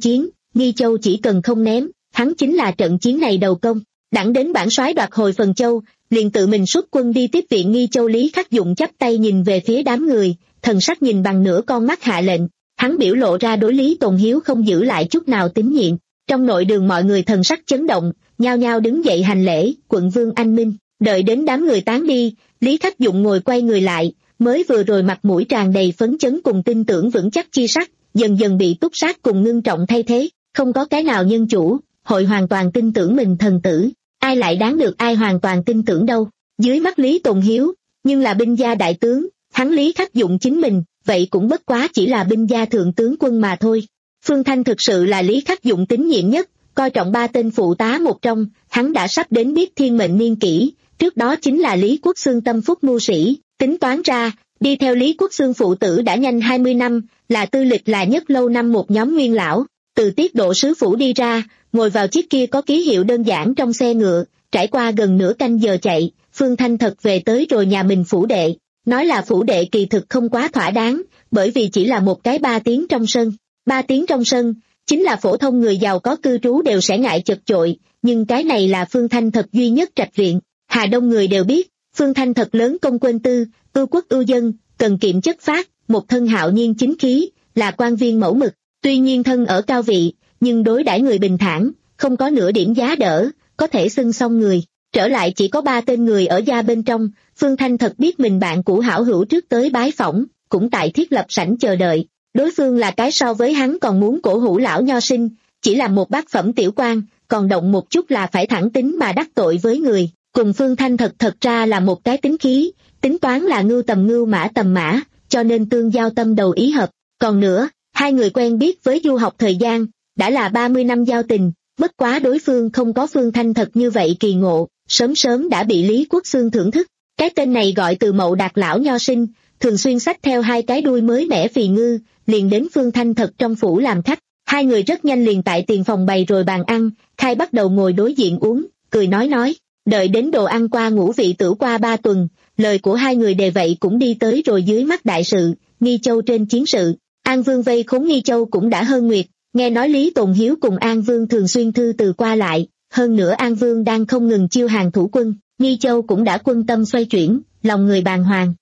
Nghi Châu chỉ cần không ném, hắn chính là trận chiến này đầu công. Đẳng đến bản soái đoạt hồi Phần Châu, liền tự mình xuất quân đi tiếp viện Nghi Châu. Lý Khắc Dụng chắp tay nhìn về phía đám người, thần sắc nhìn bằng nửa con mắt hạ lệnh. Hắn biểu lộ ra đối Lý Tồn Hiếu không giữ lại chút nào tín nhiệm. Trong nội đường mọi người thần sắc chấn động, nhao nhao đứng dậy hành lễ. Quận vương anh minh. Đợi đến đám người tán đi, Lý Khắc Dụng ngồi quay người lại, mới vừa rồi mặt mũi tràn đầy phấn chấn cùng tin tưởng vững chắc chi sắc, dần dần bị túc sát cùng ngưng trọng thay thế. Không có cái nào nhân chủ, hội hoàn toàn tin tưởng mình thần tử. Ai lại đáng được ai hoàn toàn tin tưởng đâu. Dưới mắt Lý Tồn Hiếu, nhưng là binh gia đại tướng, hắn Lý Khắc Dụng chính mình, vậy cũng bất quá chỉ là binh gia thượng tướng quân mà thôi. Phương Thanh thực sự là Lý Khắc Dụng tín nhiệm nhất, coi trọng ba tên phụ tá một trong, hắn đã sắp đến biết thiên mệnh niên kỷ, trước đó chính là Lý Quốc Xương tâm phúc mưu sĩ, tính toán ra, đi theo Lý Quốc Xương phụ tử đã nhanh hai mươi năm, là tư lịch là nhất lâu năm một nhóm nguyên lão, từ tiết độ sứ phủ đi ra, ngồi vào chiếc kia có ký hiệu đơn giản trong xe ngựa, trải qua gần nửa canh giờ chạy, Phương Thanh thật về tới rồi nhà mình phủ đệ. Nói là phủ đệ kỳ thực không quá thỏa đáng, bởi vì chỉ là một cái ba tiếng trong sân. Ba tiếng trong sân, chính là phổ thông người giàu có cư trú đều sẽ ngại chật chội, nhưng cái này là Phương Thanh thật duy nhất trạch viện. Hà Đông người đều biết, Phương Thanh thật lớn công quên tư, ưu quốc ưu dân, cần kiệm chất phác, một thân hạo nhiên chính khí, là quan viên mẫu mực. Tuy nhiên thân ở cao vị, nhưng đối đãi người bình thản, không có nửa điểm giá đỡ, có thể xưng xong người. Trở lại chỉ có ba tên người ở gia bên trong, Phương Thanh thật biết mình bạn cũ hảo hữu trước tới bái phỏng, cũng tại thiết lập sảnh chờ đợi. Đối phương là cái so với hắn còn muốn cổ hủ lão nho sinh, chỉ là một bát phẩm tiểu quan, còn động một chút là phải thẳng tính mà đắc tội với người. Cùng Phương Thanh thật thật ra là một cái tính khí, tính toán là ngưu tầm ngưu mã tầm mã, cho nên tương giao tâm đầu ý hợp. Còn nữa, hai người quen biết với du học thời gian, đã là ba mươi năm giao tình, bất quá đối phương không có Phương Thanh thật như vậy kỳ ngộ, sớm sớm đã bị Lý Quốc Xương thưởng thức. Cái tên này gọi Từ Mậu Đạt lão nho sinh, thường xuyên xách theo hai cái đuôi mới mẻ phì ngư, liền đến Phương Thanh thật trong phủ làm khách. Hai người rất nhanh liền tại tiền phòng bày rồi bàn ăn, khai bắt đầu ngồi đối diện uống, cười nói nói. Đợi đến đồ ăn qua ngũ vị tửu qua ba tuần, lời của hai người đề vậy cũng đi tới rồi dưới mắt đại sự, Nghi Châu trên chiến sự. An Vương vây khốn Nghi Châu cũng đã hơn nguyệt, nghe nói Lý Tồn Hiếu cùng An Vương thường xuyên thư từ qua lại, hơn nữa An Vương đang không ngừng chiêu hàng thủ quân, Nghi Châu cũng đã quân tâm xoay chuyển, lòng người bàng hoàng.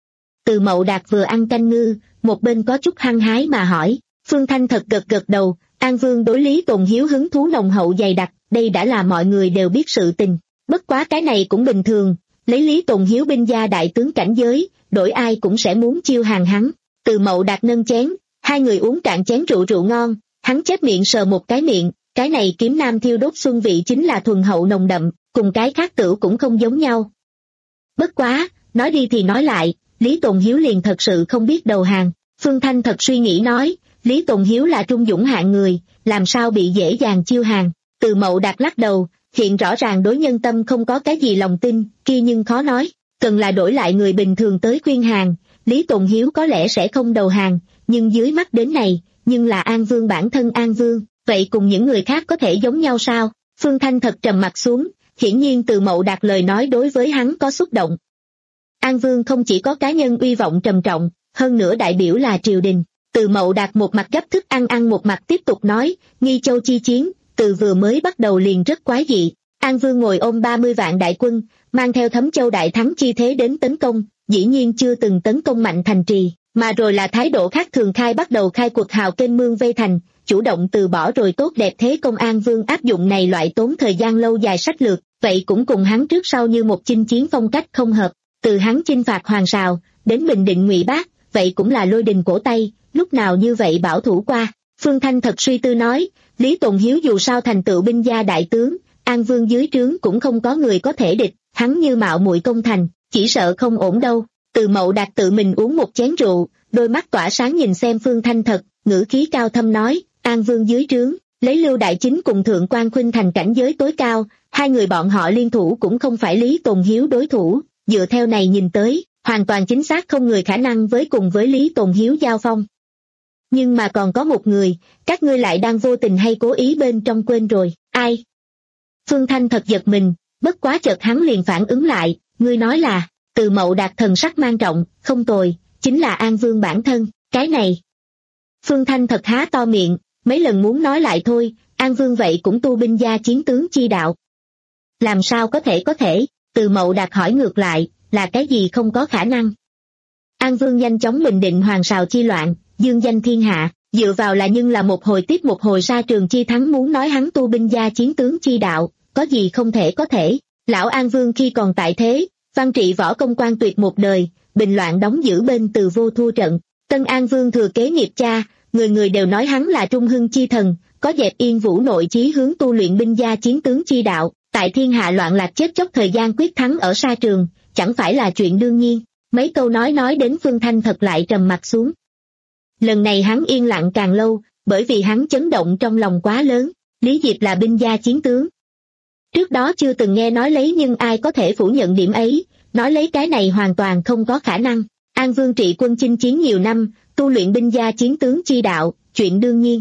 Từ Mậu Đạt vừa ăn canh ngư, một bên có chút hăng hái mà hỏi, Phương Thanh thật gật gật đầu, An Vương đối Lý Tồn Hiếu hứng thú nồng hậu dày đặc, đây đã là mọi người đều biết sự tình, bất quá cái này cũng bình thường, lấy Lý Tồn Hiếu binh gia đại tướng cảnh giới, đổi ai cũng sẽ muốn chiêu hàng hắn. Từ Mậu Đạt nâng chén, hai người uống cạn chén rượu rượu ngon, hắn chép miệng sờ một cái miệng, cái này kiếm nam thiêu đốt xuân vị chính là thuần hậu nồng đậm, cùng cái khác tửu cũng không giống nhau. Bất quá, nói đi thì nói lại, Lý Tồn Hiếu liền thật sự không biết đầu hàng. Phương Thanh thật suy nghĩ nói, Lý Tồn Hiếu là trung dũng hạng người, làm sao bị dễ dàng chiêu hàng. Từ Mậu Đạt lắc đầu, hiện rõ ràng đối nhân tâm không có cái gì lòng tin, kia nhưng khó nói, cần là đổi lại người bình thường tới khuyên hàng, Lý Tồn Hiếu có lẽ sẽ không đầu hàng, nhưng dưới mắt đến này, nhưng là An Vương bản thân An Vương, vậy cùng những người khác có thể giống nhau sao? Phương Thanh thật trầm mặt xuống, hiển nhiên Từ Mậu Đạt lời nói đối với hắn có xúc động. An Vương không chỉ có cá nhân uy vọng trầm trọng, hơn nữa đại biểu là triều đình. Từ Mậu Đạt một mặt gấp thức ăn ăn một mặt tiếp tục nói, Nghi Châu chi chiến, từ vừa mới bắt đầu liền rất quái dị. An Vương ngồi ôm ba mươi vạn đại quân, mang theo Thấm Châu đại thắng chi thế đến tấn công, dĩ nhiên chưa từng tấn công mạnh thành trì, mà rồi là thái độ khác thường khai bắt đầu khai cuộc hào kênh mương vây thành, chủ động từ bỏ rồi tốt đẹp thế công. An Vương áp dụng này loại tốn thời gian lâu dài sách lược, vậy cũng cùng hắn trước sau như một chinh chiến phong cách không hợp, từ hắn chinh phạt Hoàng Sào, đến bình định Ngụy Bác, vậy cũng là lôi đình cổ tay, lúc nào như vậy bảo thủ qua. Phương Thanh thật suy tư nói, Lý Tồn Hiếu dù sao thành tựu binh gia đại tướng, An Vương dưới trướng cũng không có người có thể địch, hắn như mạo muội công thành, chỉ sợ không ổn đâu. Từ Mậu Đạt tự mình uống một chén rượu, đôi mắt tỏa sáng nhìn xem Phương Thanh thật, ngữ khí cao thâm nói, An Vương dưới trướng, lấy Lưu Đại Chính cùng Thượng Quan Khuynh thành cảnh giới tối cao, hai người bọn họ liên thủ cũng không phải Lý Tồn Hiếu đối thủ, dựa theo này nhìn tới, hoàn toàn chính xác không người khả năng với cùng với Lý Tồn Hiếu giao phong. Nhưng mà còn có một người, các ngươi lại đang vô tình hay cố ý bên trong quên rồi, ai? Phương Thanh thật giật mình, bất quá chợt hắn liền phản ứng lại, ngươi nói là, Từ Mậu Đạt thần sắc mang trọng, không tồi, chính là An Vương bản thân, cái này. Phương Thanh thật há to miệng, mấy lần muốn nói lại thôi, An Vương vậy cũng tu binh gia chiến tướng chi đạo. Làm sao có thể có thể, Từ Mậu Đạt hỏi ngược lại, là cái gì không có khả năng. An Vương nhanh chóng bình định hoàng sào chi loạn, dương danh thiên hạ, dựa vào là nhưng là một hồi tiếp một hồi sa trường chi thắng, muốn nói hắn tu binh gia chiến tướng chi đạo, có gì không thể có thể. Lão An Vương khi còn tại thế, văn trị võ công quan tuyệt một đời, bình loạn đóng giữ bên Từ vô thua trận. Tân An Vương thừa kế nghiệp cha, người người đều nói hắn là trung hưng chi thần, có dẹp yên vũ nội chí hướng tu luyện binh gia chiến tướng chi đạo, tại thiên hạ loạn lạc chết chóc thời gian quyết thắng ở sa trường, chẳng phải là chuyện đương nhiên. Mấy câu nói nói đến Phương Thanh thật lại trầm mặt xuống. Lần này hắn yên lặng càng lâu, bởi vì hắn chấn động trong lòng quá lớn. Lý Diệp là binh gia chiến tướng. Trước đó chưa từng nghe nói lấy, nhưng ai có thể phủ nhận điểm ấy, nói lấy cái này hoàn toàn không có khả năng. An Vương trị quân chinh chiến nhiều năm, tu luyện binh gia chiến tướng chi đạo, chuyện đương nhiên.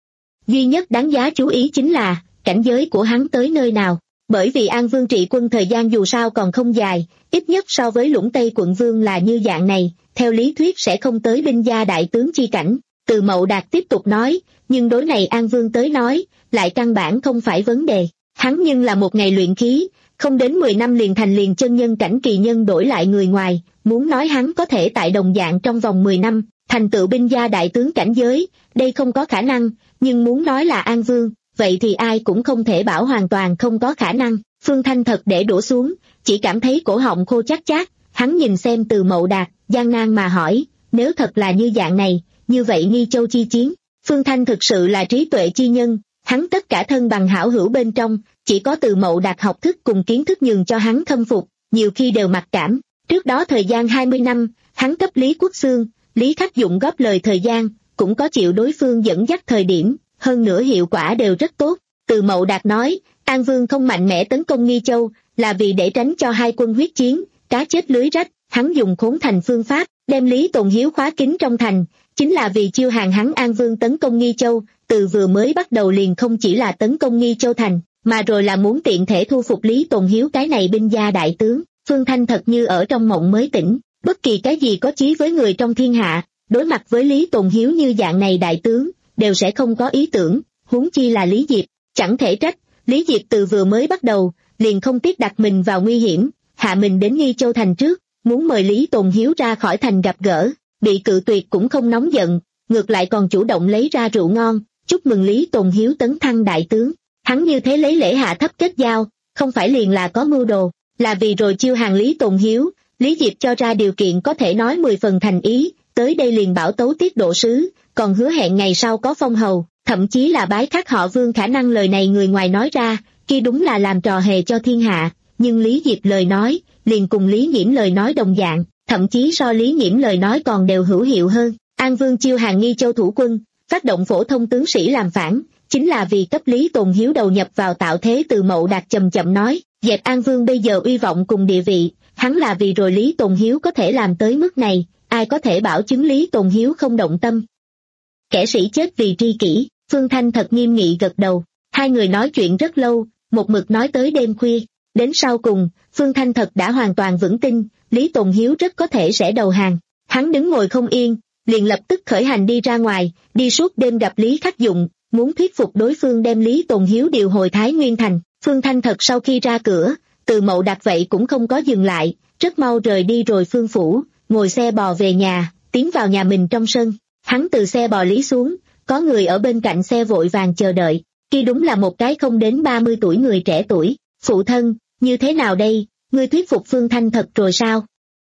Duy nhất đáng giá chú ý chính là, cảnh giới của hắn tới nơi nào. Bởi vì An Vương trị quân thời gian dù sao còn không dài, ít nhất so với Lũng Tây quận vương là như dạng này, theo lý thuyết sẽ không tới binh gia đại tướng chi cảnh. Từ Mậu Đạt tiếp tục nói, nhưng đối này An Vương tới nói, lại căn bản không phải vấn đề. Hắn nhưng là một ngày luyện khí, không đến mười năm liền thành liền chân nhân cảnh kỳ nhân đổi lại người ngoài, muốn nói hắn có thể tại đồng dạng trong vòng mười năm, thành tựu binh gia đại tướng cảnh giới, đây không có khả năng, nhưng muốn nói là An Vương, vậy thì ai cũng không thể bảo hoàn toàn không có khả năng. Phương Thanh thật để đổ xuống, chỉ cảm thấy cổ họng khô chát chát, hắn nhìn xem Từ Mậu Đạt, gian nan mà hỏi, nếu thật là như dạng này, như vậy Nghi Châu chi chiến, Phương Thanh thực sự là trí tuệ chi nhân, hắn tất cả thân bằng hảo hữu bên trong, chỉ có Từ Mậu Đạt học thức cùng kiến thức nhường cho hắn khâm phục, nhiều khi đều mặc cảm. Trước đó thời gian hai mươi năm, hắn cấp Lý Quốc Xương, Lý Khắc Dụng góp lời thời gian, cũng có chịu đối phương dẫn dắt thời điểm, hơn nữa hiệu quả đều rất tốt. Từ Mậu Đạt nói, An Vương không mạnh mẽ tấn công Nghi Châu, là vì để tránh cho hai quân huyết chiến, cá chết lưới rách, hắn dùng khốn thành phương pháp, đem Lý Tồn Hiếu khóa kín trong thành, chính là vì chiêu hàng hắn An Vương tấn công Nghi Châu, từ vừa mới bắt đầu liền không chỉ là tấn công Nghi Châu thành, mà rồi là muốn tiện thể thu phục Lý Tồn Hiếu cái này binh gia đại tướng. Phương Thanh thật như ở trong mộng mới tỉnh, bất kỳ cái gì có chí với người trong thiên hạ, đối mặt với Lý Tồn Hiếu như dạng này đại tướng, đều sẽ không có ý tưởng, huống chi là Lý Diệp. Chẳng thể trách, Lý Diệp từ vừa mới bắt đầu, liền không tiếc đặt mình vào nguy hiểm, hạ mình đến Nghi Châu thành trước, muốn mời Lý Tồn Hiếu ra khỏi thành gặp gỡ, bị cự tuyệt cũng không nóng giận, ngược lại còn chủ động lấy ra rượu ngon, chúc mừng Lý Tồn Hiếu tấn thăng đại tướng. Hắn như thế lấy lễ hạ thấp kết giao, không phải liền là có mưu đồ, là vì rồi chiêu hàng Lý Tồn Hiếu. Lý Diệp cho ra điều kiện có thể nói mười phần thành ý, tới đây liền bảo tấu tiết độ sứ, còn hứa hẹn ngày sau có phong hầu, thậm chí là bái khắc họ Vương. Khả năng lời này người ngoài nói ra, kia đúng là làm trò hề cho thiên hạ, nhưng Lý Diệp lời nói, liền cùng Lý Nghiễm lời nói đồng dạng, thậm chí so Lý Nghiễm lời nói còn đều hữu hiệu hơn. An Vương chiêu hàng Nghi Châu thủ quân, phát động phổ thông tướng sĩ làm phản, chính là vì cấp Lý Tồn Hiếu đầu nhập vào tạo thế. Từ Mậu Đạt chậm chậm nói, dẹp An Vương bây giờ uy vọng cùng địa vị, hắn là vì rồi Lý Tồn Hiếu có thể làm tới mức này, ai có thể bảo chứng Lý Tồn Hiếu không động tâm. Kẻ sĩ chết vì tri kỷ. Phương Thanh thật nghiêm nghị gật đầu, hai người nói chuyện rất lâu, một mực nói tới đêm khuya, đến sau cùng, Phương Thanh thật đã hoàn toàn vững tin, Lý Tồn Hiếu rất có thể sẽ đầu hàng. Hắn đứng ngồi không yên, liền lập tức khởi hành đi ra ngoài, đi suốt đêm gặp Lý Khắc Dụng, muốn thuyết phục đối phương đem Lý Tồn Hiếu điều hồi Thái Nguyên thành. Phương Thanh thật sau khi ra cửa, Từ Mậu Đạt vậy cũng không có dừng lại, rất mau rời đi rồi Phương phủ, ngồi xe bò về nhà, tiến vào nhà mình trong sân. Hắn từ xe bò lý xuống, có người ở bên cạnh xe vội vàng chờ đợi, kia đúng là một cái không đến ba mươi tuổi người trẻ tuổi. Phụ thân, như thế nào đây, ngươi thuyết phục Phương Thanh thật rồi sao?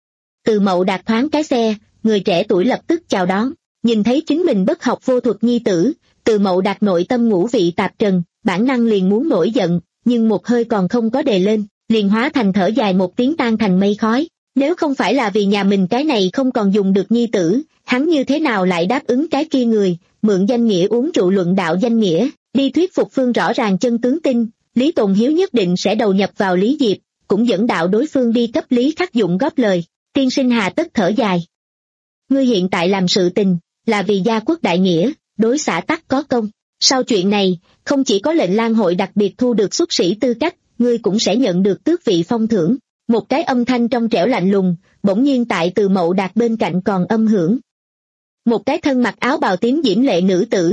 Từ Mậu Đạt thoáng cái xe, người trẻ tuổi lập tức chào đón, nhìn thấy chính mình bất học vô thuật nhi tử, Từ Mậu Đạt nội tâm ngũ vị tạp trần, bản năng liền muốn nổi giận, nhưng một hơi còn không có đề lên, liền hóa thành thở dài một tiếng tan thành mây khói. Nếu không phải là vì nhà mình cái này không còn dùng được nhi tử, hắn như thế nào lại đáp ứng cái kia người, mượn danh nghĩa uống rượu luận đạo danh nghĩa, đi thuyết phục Phương rõ ràng chân tướng tin, Lý Tồn Hiếu nhất định sẽ đầu nhập vào Lý Diệp, cũng dẫn đạo đối phương đi cấp Lý Khắc Dụng góp lời. Tiên sinh hà tất thở dài. Ngươi hiện tại làm sự tình, là vì gia quốc đại nghĩa, đối xã tắc có công. Sau chuyện này, không chỉ có lệnh lang hội đặc biệt thu được xuất sĩ tư cách, ngươi cũng sẽ nhận được tước vị phong thưởng. Một cái âm thanh trong trẻo lạnh lùng, bỗng nhiên tại Từ Mậu Đạt bên cạnh còn âm hưởng. Một cái thân mặc áo bào tím diễm lệ nữ tử,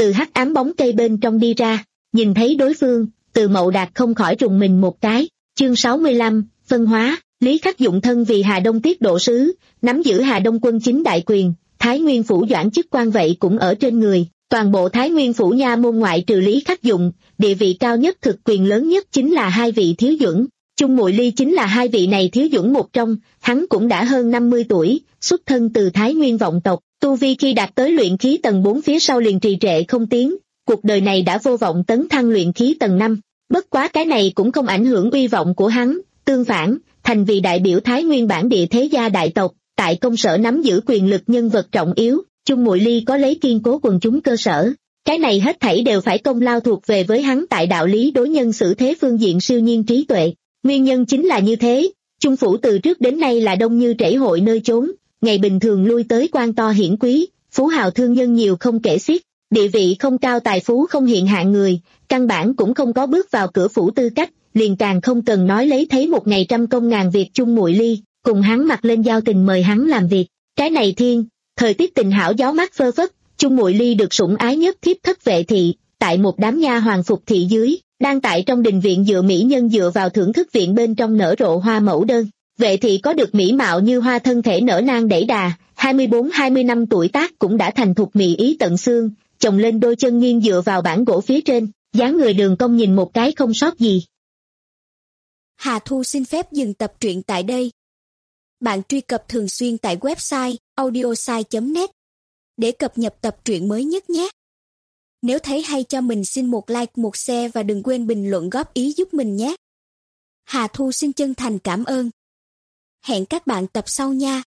từ hắc ám bóng cây bên trong đi ra. Nhìn thấy đối phương, Từ Mậu Đạt không khỏi rùng mình một cái. Chương sáu mươi lăm, phân hóa. Lý Khắc Dụng thân vì Hà Đông tiết độ sứ, nắm giữ Hà Đông quân chính đại quyền, Thái Nguyên phủ doãn chức quan vậy cũng ở trên người. Toàn bộ Thái Nguyên phủ nha môn ngoại trừ Lý Khắc Dụng, địa vị cao nhất thực quyền lớn nhất chính là hai vị thiếu duẩn. Chung Muội Ly chính là hai vị này thiếu duẩn một trong, hắn cũng đã hơn năm mươi tuổi, xuất thân từ Thái Nguyên vọng tộc, tu vi khi đạt tới luyện khí tầng bốn phía sau liền trì trệ không tiến, cuộc đời này đã vô vọng tấn thăng luyện khí tầng năm. Bất quá cái này cũng không ảnh hưởng uy vọng của hắn, tương phản, thành vì đại biểu Thái Nguyên bản địa thế gia đại tộc, tại công sở nắm giữ quyền lực nhân vật trọng yếu, Chung Muội Ly có lấy kiên cố quần chúng cơ sở. Cái này hết thảy đều phải công lao thuộc về với hắn tại đạo lý đối nhân xử thế phương diện siêu nhiên trí tuệ. Nguyên nhân chính là như thế, Chung phủ từ trước đến nay là đông như trảy hội nơi chốn, ngày bình thường lui tới quan to hiển quý, phú hào thương nhân nhiều không kể xiết, địa vị không cao tài phú không hiện hạng người, căn bản cũng không có bước vào cửa phủ tư cách, liền càng không cần nói lấy thấy một ngày trăm công ngàn việc Chung Muội Ly, cùng hắn mặc lên giao tình mời hắn làm việc. Cái này thiên, thời tiết tình hảo gió mát phơ phất, Chung Muội Ly được sủng ái nhất thiếp thất Vệ Thị, tại một đám nha hoàng phục thị dưới, đang tại trong đình viện dựa mỹ nhân dựa vào thưởng thức viện bên trong nở rộ hoa mẫu đơn. Vệ Thị có được mỹ mạo như hoa thân thể nở nang đẩy đà, hai mươi bốn hai mươi năm tuổi tác cũng đã thành thục mị ý tận xương, chồng lên đôi chân nghiêng dựa vào bản gỗ phía trên, dáng người đường cong nhìn một cái không sót gì. Hà Thu xin phép dừng tập truyện tại đây. Bạn truy cập thường xuyên tại website audiosai chấm net để cập nhật tập truyện mới nhất nhé. Nếu thấy hay cho mình xin một like, một share và đừng quên bình luận góp ý giúp mình nhé. Hà Thu xin chân thành cảm ơn. Hẹn các bạn tập sau nha.